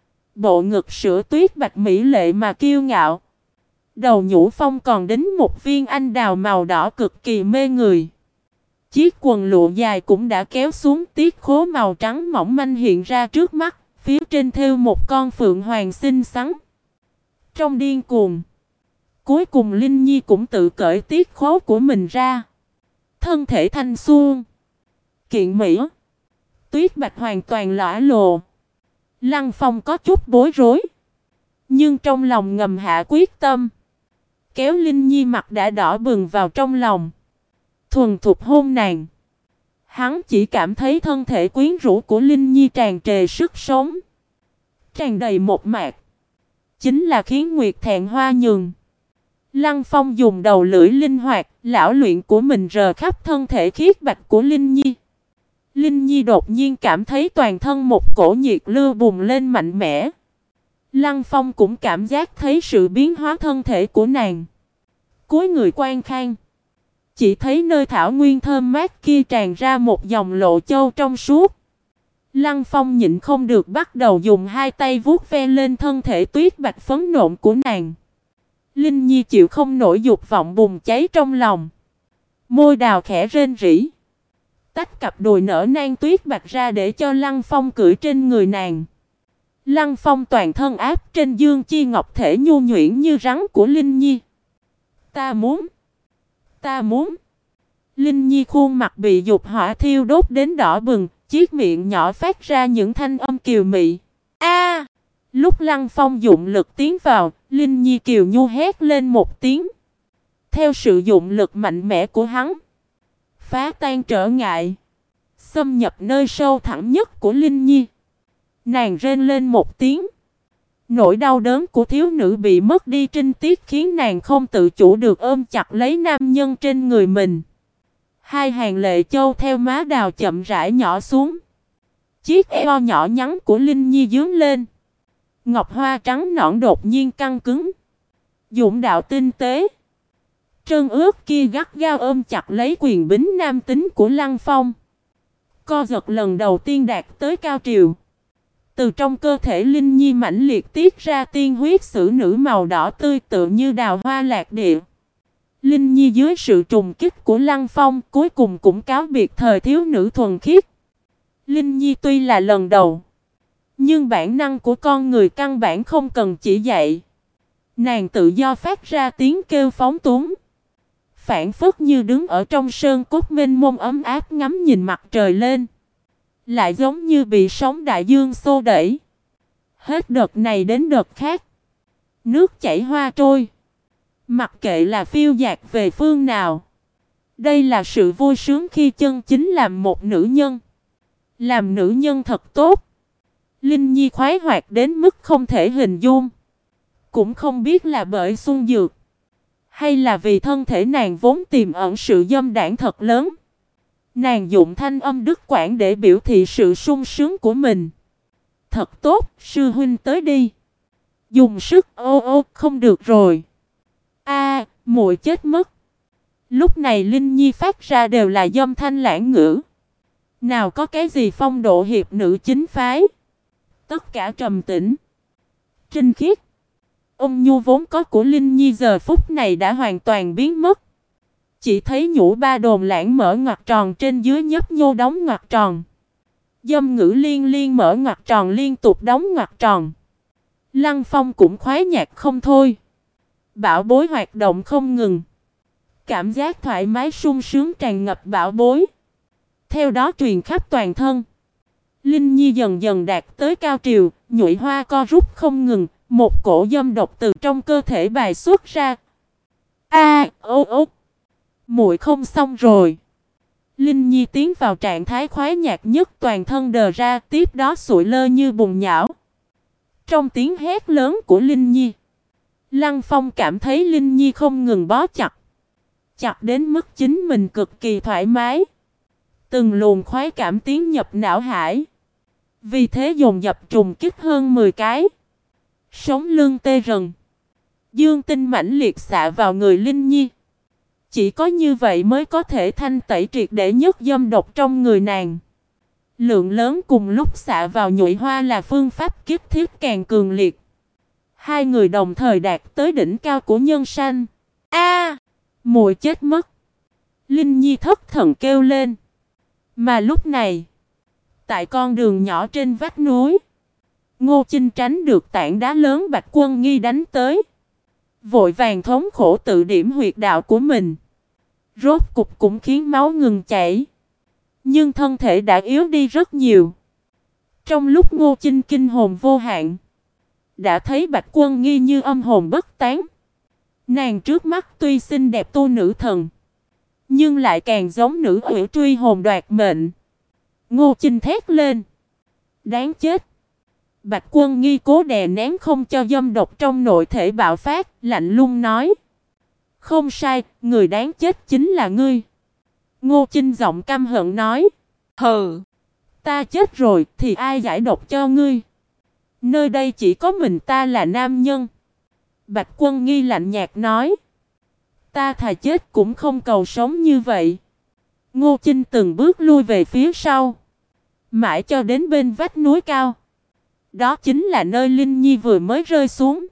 Bộ ngực sữa tuyết bạch mỹ lệ mà kiêu ngạo. Đầu nhũ phong còn đính một viên anh đào màu đỏ cực kỳ mê người. Chiếc quần lụa dài cũng đã kéo xuống, tiết khố màu trắng mỏng manh hiện ra trước mắt, phía trên thêu một con phượng hoàng xinh xắn. Trong điên cuồng, cuối cùng Linh Nhi cũng tự cởi tiết khố của mình ra. Thân thể thanh xuân, kiện mỹ, tuyết bạch hoàn toàn lõa lồ. Lăng Phong có chút bối rối, nhưng trong lòng ngầm hạ quyết tâm. Kéo Linh Nhi mặt đã đỏ bừng vào trong lòng, thuần thục hôn nàng. Hắn chỉ cảm thấy thân thể quyến rũ của Linh Nhi tràn trề sức sống, tràn đầy một mạc, chính là khiến Nguyệt thẹn hoa nhường. Lăng Phong dùng đầu lưỡi linh hoạt, lão luyện của mình rờ khắp thân thể khiết bạch của Linh Nhi. Linh Nhi đột nhiên cảm thấy toàn thân một cổ nhiệt lưu bùng lên mạnh mẽ. Lăng Phong cũng cảm giác thấy sự biến hóa thân thể của nàng. Cúi người quan khang, chỉ thấy nơi thảo nguyên thơm mát kia tràn ra một dòng lộ châu trong suốt. Lăng Phong nhịn không được bắt đầu dùng hai tay vuốt ve lên thân thể tuyết bạch phấn nộn của nàng. Linh Nhi chịu không nổi dục vọng bùng cháy trong lòng. Môi đào khẽ rên rỉ, tách cặp đùi nở nang tuyết bạch ra để cho Lăng Phong cưỡi trên người nàng. Lăng Phong toàn thân áp trên dương chi ngọc thể nhu nhuyễn như rắn của Linh Nhi. Ta muốn, ta muốn. Linh Nhi khuôn mặt bị dục hỏa thiêu đốt đến đỏ bừng, chiếc miệng nhỏ phát ra những thanh âm kiều mị. A! Lúc Lăng Phong dụng lực tiến vào, Linh Nhi kiều nhu hét lên một tiếng. Theo sự dụng lực mạnh mẽ của hắn, phá tan trở ngại, xâm nhập nơi sâu thẳm nhất của Linh Nhi. Nàng rên lên một tiếng. Nỗi đau đớn của thiếu nữ bị mất đi trinh tiết khiến nàng không tự chủ được ôm chặt lấy nam nhân trên người mình. Hai hàng lệ châu theo má đào chậm rãi nhỏ xuống. Chiếc eo nhỏ nhắn của Linh Nhi dướn lên. Ngọc hoa trắng nõn đột nhiên căng cứng. Dũng đạo tinh tế, trơn ướt kia gắt gao ôm chặt lấy quyền bính nam tính của Lăng Phong. Co giật lần đầu tiên đạt tới cao triều. Từ trong cơ thể Linh Nhi mãnh liệt tiết ra tiên huyết sử nữ màu đỏ tươi tựa như đào hoa lạc địa. Linh Nhi dưới sự trùng kích của Lăng Phong cuối cùng cũng cáo biệt thời thiếu nữ thuần khiết. Linh Nhi tuy là lần đầu, nhưng bản năng của con người căn bản không cần chỉ dạy. Nàng tự do phát ra tiếng kêu phóng túng. phảng phất như đứng ở trong sơn cốt mênh mông ấm áp ngắm nhìn mặt trời lên. Lại giống như bị sóng đại dương xô đẩy. Hết đợt này đến đợt khác. Nước chảy hoa trôi. Mặc kệ là phiêu dạt về phương nào. Đây là sự vui sướng khi chân chính làm một nữ nhân. Làm nữ nhân thật tốt. Linh Nhi khoái hoạt đến mức không thể hình dung. Cũng không biết là bởi xuân dược. Hay là vì thân thể nàng vốn tiềm ẩn sự dâm đãng thật lớn. Nàng dụng thanh âm đứt quãng để biểu thị sự sung sướng của mình. Thật tốt, sư huynh tới đi. Dùng sức ô ô không được rồi. A, muội chết mất. Lúc này Linh Nhi phát ra đều là dâm thanh lãng ngữ. Nào có cái gì phong độ hiệp nữ chính phái. Tất cả trầm tĩnh. Trinh khiết. Ôn nhu vốn có của Linh Nhi giờ phút này đã hoàn toàn biến mất. Chỉ thấy nhũ ba đồn lãng mở ngoặc tròn trên dưới nhấp nhô đóng ngoặc tròn. Dâm ngữ liên liên mở ngoặc tròn liên tục đóng ngoặc tròn. Lăng Phong cũng khoái nhạc không thôi. Bảo bối hoạt động không ngừng. Cảm giác thoải mái sung sướng tràn ngập bảo bối. Theo đó truyền khắp toàn thân. Linh Nhi dần dần đạt tới cao triều, nhụy hoa co rút không ngừng, một cổ dâm độc từ trong cơ thể bài xuất ra. A, ô ô. Muội không xong rồi. Linh Nhi tiến vào trạng thái khoái nhạc nhất, toàn thân đờ ra, tiếp đó sụi lơ như bùn nhão. Trong tiếng hét lớn của Linh Nhi, Lăng Phong cảm thấy Linh Nhi không ngừng bó chặt. Chặt đến mức chính mình cực kỳ thoải mái. Từng luồng khoái cảm tiến nhập não hải. Vì thế dồn dập trùng kích hơn 10 cái. Sống lưng tê rần. Dương tinh mãnh liệt xạ vào người Linh Nhi. Chỉ có như vậy mới có thể thanh tẩy triệt để nhất dâm độc trong người nàng. Lượng lớn cùng lúc xạ vào nhụy hoa là phương pháp kích thiết càng cường liệt. Hai người đồng thời đạt tới đỉnh cao của nhân sanh. A, muội chết mất. Linh Nhi thất thần kêu lên. Mà lúc này, tại con đường nhỏ trên vách núi, Ngô Chinh tránh được tảng đá lớn Bạch Quân Nghi đánh tới. Vội vàng thống khổ tự điểm huyệt đạo của mình. Rốt cục cũng khiến máu ngừng chảy. Nhưng thân thể đã yếu đi rất nhiều. Trong lúc Ngô Chinh kinh hồn vô hạn, đã thấy Bạch Quân Nghi như âm hồn bất tán. Nàng trước mắt tuy xinh đẹp tu nữ thần, nhưng lại càng giống nữ ủy truy hồn đoạt mệnh. Ngô Chinh thét lên. Đáng chết. Bạch Quân Nghi cố đè nén không cho dâm độc trong nội thể bạo phát, lạnh lùng nói. Không sai, người đáng chết chính là ngươi. Ngô Chinh giọng căm hận nói. Hừ, ta chết rồi thì ai giải độc cho ngươi? Nơi đây chỉ có mình ta là nam nhân. Bạch Quân Nghi lạnh nhạt nói. Ta thà chết cũng không cầu sống như vậy. Ngô Chinh từng bước lui về phía sau. Mãi cho đến bên vách núi cao. Đó chính là nơi Linh Nhi vừa mới rơi xuống.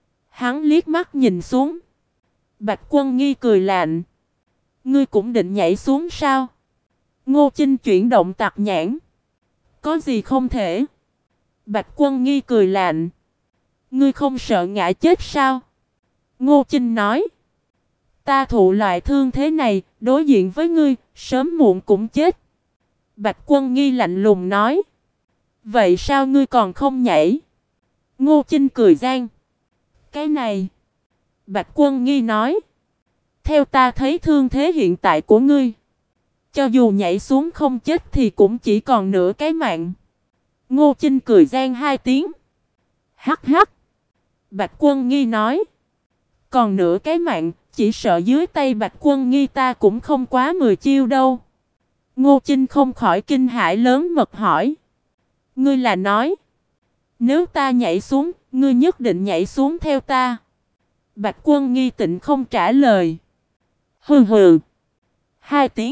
Hắn liếc mắt nhìn xuống. Bạch Quân Nghi cười lạnh. Ngươi cũng định nhảy xuống sao? Ngô Chinh chuyển động tặc nhãn. Có gì không thể? Bạch Quân Nghi cười lạnh. Ngươi không sợ ngã chết sao? Ngô Chinh nói. Ta thụ loại thương thế này, đối diện với ngươi, sớm muộn cũng chết. Bạch Quân Nghi lạnh lùng nói. Vậy sao ngươi còn không nhảy? Ngô Chinh cười gian. Cái này. Bạch Quân Nghi nói. Theo ta thấy thương thế hiện tại của ngươi, cho dù nhảy xuống không chết thì cũng chỉ còn nửa cái mạng. Ngô Chinh cười gian hai tiếng. Hắc hắc. Bạch Quân Nghi nói. Còn nửa cái mạng, chỉ sợ dưới tay Bạch Quân Nghi ta cũng không quá 10 chiêu đâu. Ngô Chinh không khỏi kinh hãi lớn mật hỏi. Ngươi là nói, nếu ta nhảy xuống, ngươi nhất định nhảy xuống theo ta. Bạch Quân Nghi tịnh không trả lời. Hừ hừ. Hai tiếng.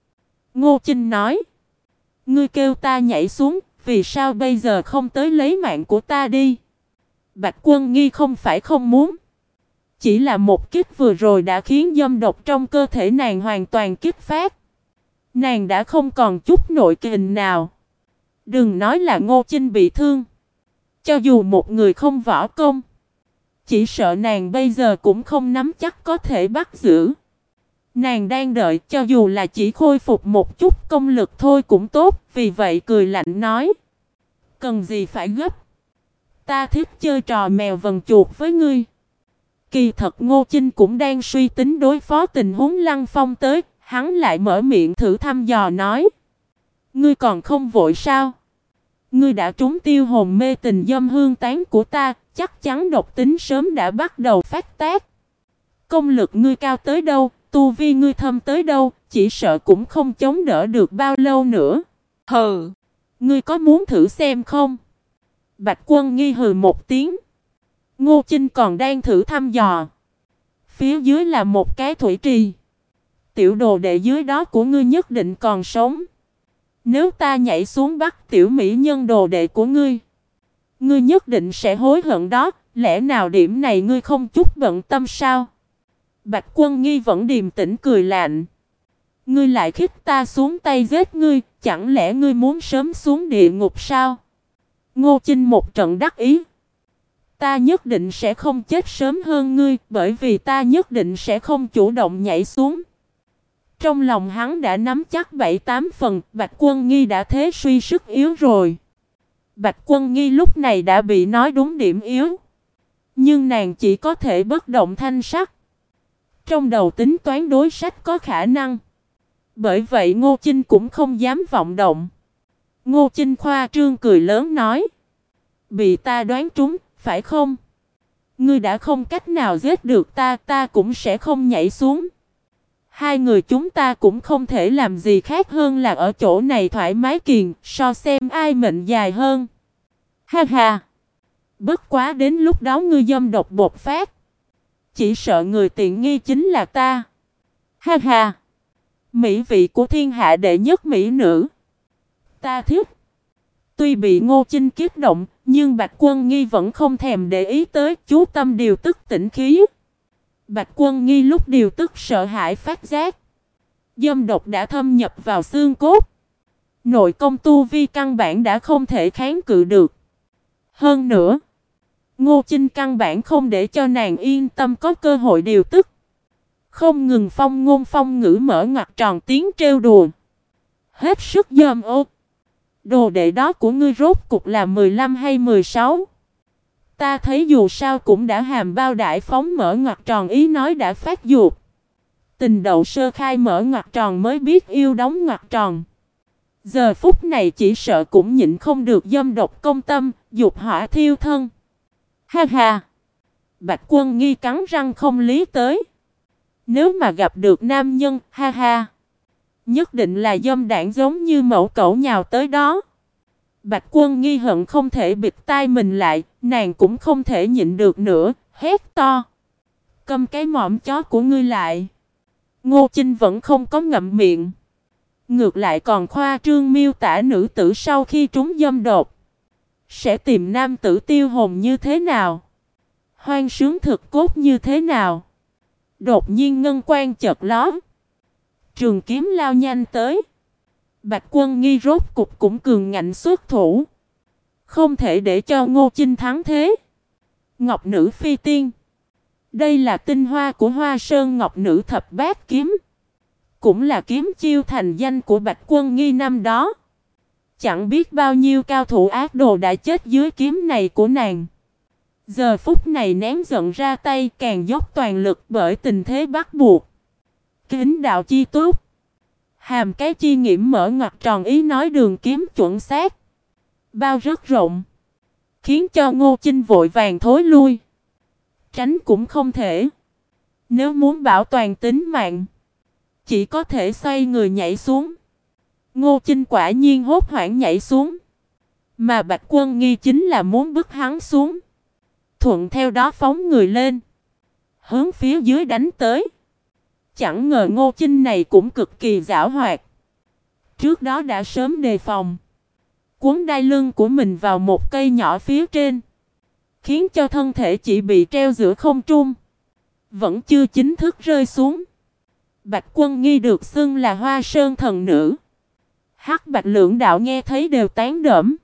Ngô Chinh nói. Ngươi kêu ta nhảy xuống, vì sao bây giờ không tới lấy mạng của ta đi? Bạch Quân Nghi không phải không muốn. Chỉ là một kích vừa rồi đã khiến dâm độc trong cơ thể nàng hoàn toàn kích phát. Nàng đã không còn chút nội kình nào. Đừng nói là Ngô Chinh bị thương. Cho dù một người không võ công, chỉ sợ nàng bây giờ cũng không nắm chắc có thể bắt giữ. Nàng đang đợi cho dù là chỉ khôi phục một chút công lực thôi cũng tốt, vì vậy cười lạnh nói. Cần gì phải gấp. Ta thích chơi trò mèo vần chuột với ngươi. Kỳ thật Ngô Chinh cũng đang suy tính đối phó tình huống Lăng Phong tới, hắn lại mở miệng thử thăm dò nói. Ngươi còn không vội sao? Ngươi đã trúng tiêu hồn mê tình dâm hương tán của ta, chắc chắn độc tính sớm đã bắt đầu phát tác. Công lực ngươi cao tới đâu, tu vi ngươi thâm tới đâu, chỉ sợ cũng không chống đỡ được bao lâu nữa. Hừ, ngươi có muốn thử xem không? Bạch Quân Nghi hừ một tiếng. Ngô Chinh còn đang thử thăm dò. Phía dưới là một cái thủy trì. Tiểu đồ đệ dưới đó của ngươi nhất định còn sống. Nếu ta nhảy xuống bắt tiểu mỹ nhân đồ đệ của ngươi, ngươi nhất định sẽ hối hận đó. Lẽ nào điểm này ngươi không chút bận tâm sao? Bạch Quân Nghi vẫn điềm tĩnh cười lạnh. Ngươi lại khích ta xuống tay giết ngươi, chẳng lẽ ngươi muốn sớm xuống địa ngục sao? Ngô Chinh một trận đắc ý. Ta nhất định sẽ không chết sớm hơn ngươi, bởi vì ta nhất định sẽ không chủ động nhảy xuống. Trong lòng hắn đã nắm chắc 7-8 phần, Bạch Quân Nghi đã thế suy sức yếu rồi. Bạch Quân Nghi lúc này đã bị nói đúng điểm yếu. Nhưng nàng chỉ có thể bất động thanh sắc. Trong đầu tính toán đối sách có khả năng. Bởi vậy Ngô Chinh cũng không dám vọng động. Ngô Chinh khoa trương cười lớn nói. Bị ta đoán trúng, phải không? Ngươi đã không cách nào giết được ta, ta cũng sẽ không nhảy xuống. Hai người chúng ta cũng không thể làm gì khác hơn là ở chỗ này thoải mái kiền, so xem ai mệnh dài hơn. Ha ha! Bất quá đến lúc đó ngươi dâm độc bột phát. Chỉ sợ người tiện nghi chính là ta. Ha ha! Mỹ vị của thiên hạ đệ nhất mỹ nữ. Ta thích. Tuy bị Ngô Chinh kích động, nhưng Bạch Quân Nghi vẫn không thèm để ý tới, chú tâm điều tức tĩnh khí. Bạch Quân Nghi lúc điều tức sợ hãi phát giác. Dâm độc đã thâm nhập vào xương cốt. Nội công tu vi căn bản đã không thể kháng cự được. Hơn nữa, Ngô Chinh căn bản không để cho nàng yên tâm có cơ hội điều tức. Không ngừng phong ngôn phong ngữ mở ngoặc tròn tiếng trêu đùa. Hết sức dâm ô. Đồ đệ đó của ngươi rốt cục là 15 hay 16? Ta thấy dù sao cũng đã hàm bao đại phóng mở ngoặc tròn ý nói đã phát dục. Tình đậu sơ khai mở ngoặc tròn mới biết yêu đóng ngoặc tròn. Giờ phút này chỉ sợ cũng nhịn không được dâm độc công tâm, dục hỏa thiêu thân. Ha ha! Bạch Quân Nghi cắn răng không lý tới. Nếu mà gặp được nam nhân, ha ha! Nhất định là dâm đảng giống như mẫu cẩu nhào tới đó. Bạch Quân Nghi hận không thể bịt tai mình lại, nàng cũng không thể nhịn được nữa, hét to. Câm cái mõm chó của ngươi lại. Ngô Chinh vẫn không có ngậm miệng. Ngược lại còn khoa trương miêu tả nữ tử sau khi trúng dâm độc sẽ tìm nam tử tiêu hồn như thế nào, hoang sướng thực cốt như thế nào. Đột nhiên ngân quang chợt lóe, trường kiếm lao nhanh tới. Bạch Quân Nghi rốt cục cũng cường ngạnh xuất thủ. Không thể để cho Ngô Chinh thắng thế. Ngọc Nữ Phi Tiên. Đây là tinh hoa của Hoa Sơn Ngọc Nữ Thập Bát Kiếm. Cũng là kiếm chiêu thành danh của Bạch Quân Nghi năm đó. Chẳng biết bao nhiêu cao thủ ác đồ đã chết dưới kiếm này của nàng. Giờ phút này nén giận ra tay càng dốc toàn lực bởi tình thế bắt buộc. Kính đạo chi tốt. Hàm cái chi nghiễm mở ngoặc tròn ý nói đường kiếm chuẩn xác. Bao rất rộng. Khiến cho Ngô Chinh vội vàng thối lui. Tránh cũng không thể. Nếu muốn bảo toàn tính mạng, chỉ có thể xoay người nhảy xuống. Ngô Chinh quả nhiên hốt hoảng nhảy xuống. Mà Bạch Quân Nghi chính là muốn bức hắn xuống. Thuận theo đó phóng người lên, hướng phía dưới đánh tới. Chẳng ngờ Ngô Chinh này cũng cực kỳ giảo hoạt. Trước đó đã sớm đề phòng. Cuốn đai lưng của mình vào một cây nhỏ phía trên, khiến cho thân thể chỉ bị treo giữa không trung, vẫn chưa chính thức rơi xuống. Bạch Quân Nghi được xưng là Hoa Sơn thần nữ. Hắc Bạch lưỡng đạo nghe thấy đều tán đẫm.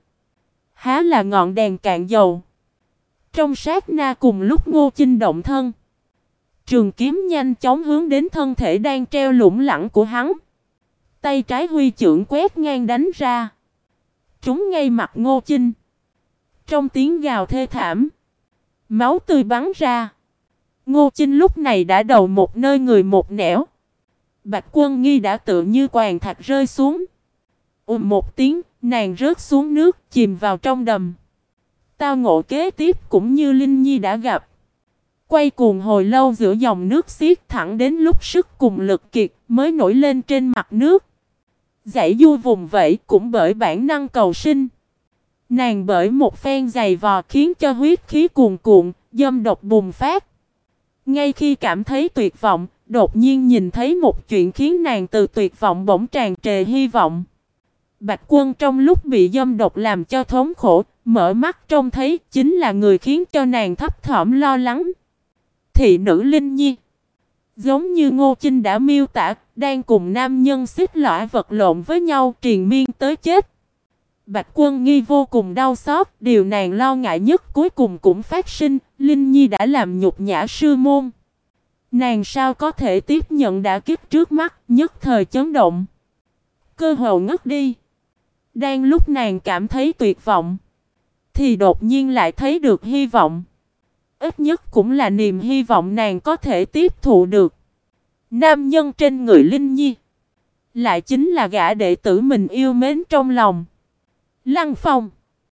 Há là ngọn đèn cạn dầu. Trong sát na cùng lúc Ngô Chinh động thân, Trường kiếm nhanh chóng hướng đến thân thể đang treo lủng lẳng của hắn. Tay trái huy chưởng quét ngang đánh ra. Trúng ngay mặt Ngô Chinh. Trong tiếng gào thê thảm, máu tươi bắn ra. Ngô Chinh lúc này đã đầu một nơi người một nẻo. Bạch Quân Nghi đã tự như quàng thạch rơi xuống. Một tiếng, nàng rớt xuống nước, chìm vào trong đầm. Tao ngộ kế tiếp cũng như Linh Nhi đã gặp. Quay cuồng hồi lâu giữa dòng nước xiết thẳng đến lúc sức cùng lực kiệt mới nổi lên trên mặt nước. Dãy du vùng vẫy cũng bởi bản năng cầu sinh. Nàng bởi một phen giày vò khiến cho huyết khí cuồn cuộn, dâm độc bùng phát. Ngay khi cảm thấy tuyệt vọng, đột nhiên nhìn thấy một chuyện khiến nàng từ tuyệt vọng bỗng tràn trề hy vọng. Bạch Quân trong lúc bị dâm độc làm cho thống khổ, mở mắt trông thấy chính là người khiến cho nàng thấp thỏm lo lắng. Thị nữ Linh Nhi. Giống như Ngô Chinh đã miêu tả, đang cùng nam nhân xích lõa vật lộn với nhau triền miên tới chết. Bạch Quân Nghi vô cùng đau xót, điều nàng lo ngại nhất cuối cùng cũng phát sinh, Linh Nhi đã làm nhục nhã sư môn. Nàng sao có thể tiếp nhận đả kích trước mắt, nhất thời chấn động. Cơ hồ ngất đi. Đang lúc nàng cảm thấy tuyệt vọng, thì đột nhiên lại thấy được hy vọng. Ít nhất cũng là niềm hy vọng nàng có thể tiếp thụ được. Nam nhân trên người Linh Nhi lại chính là gã đệ tử mình yêu mến trong lòng. Lăng Phong.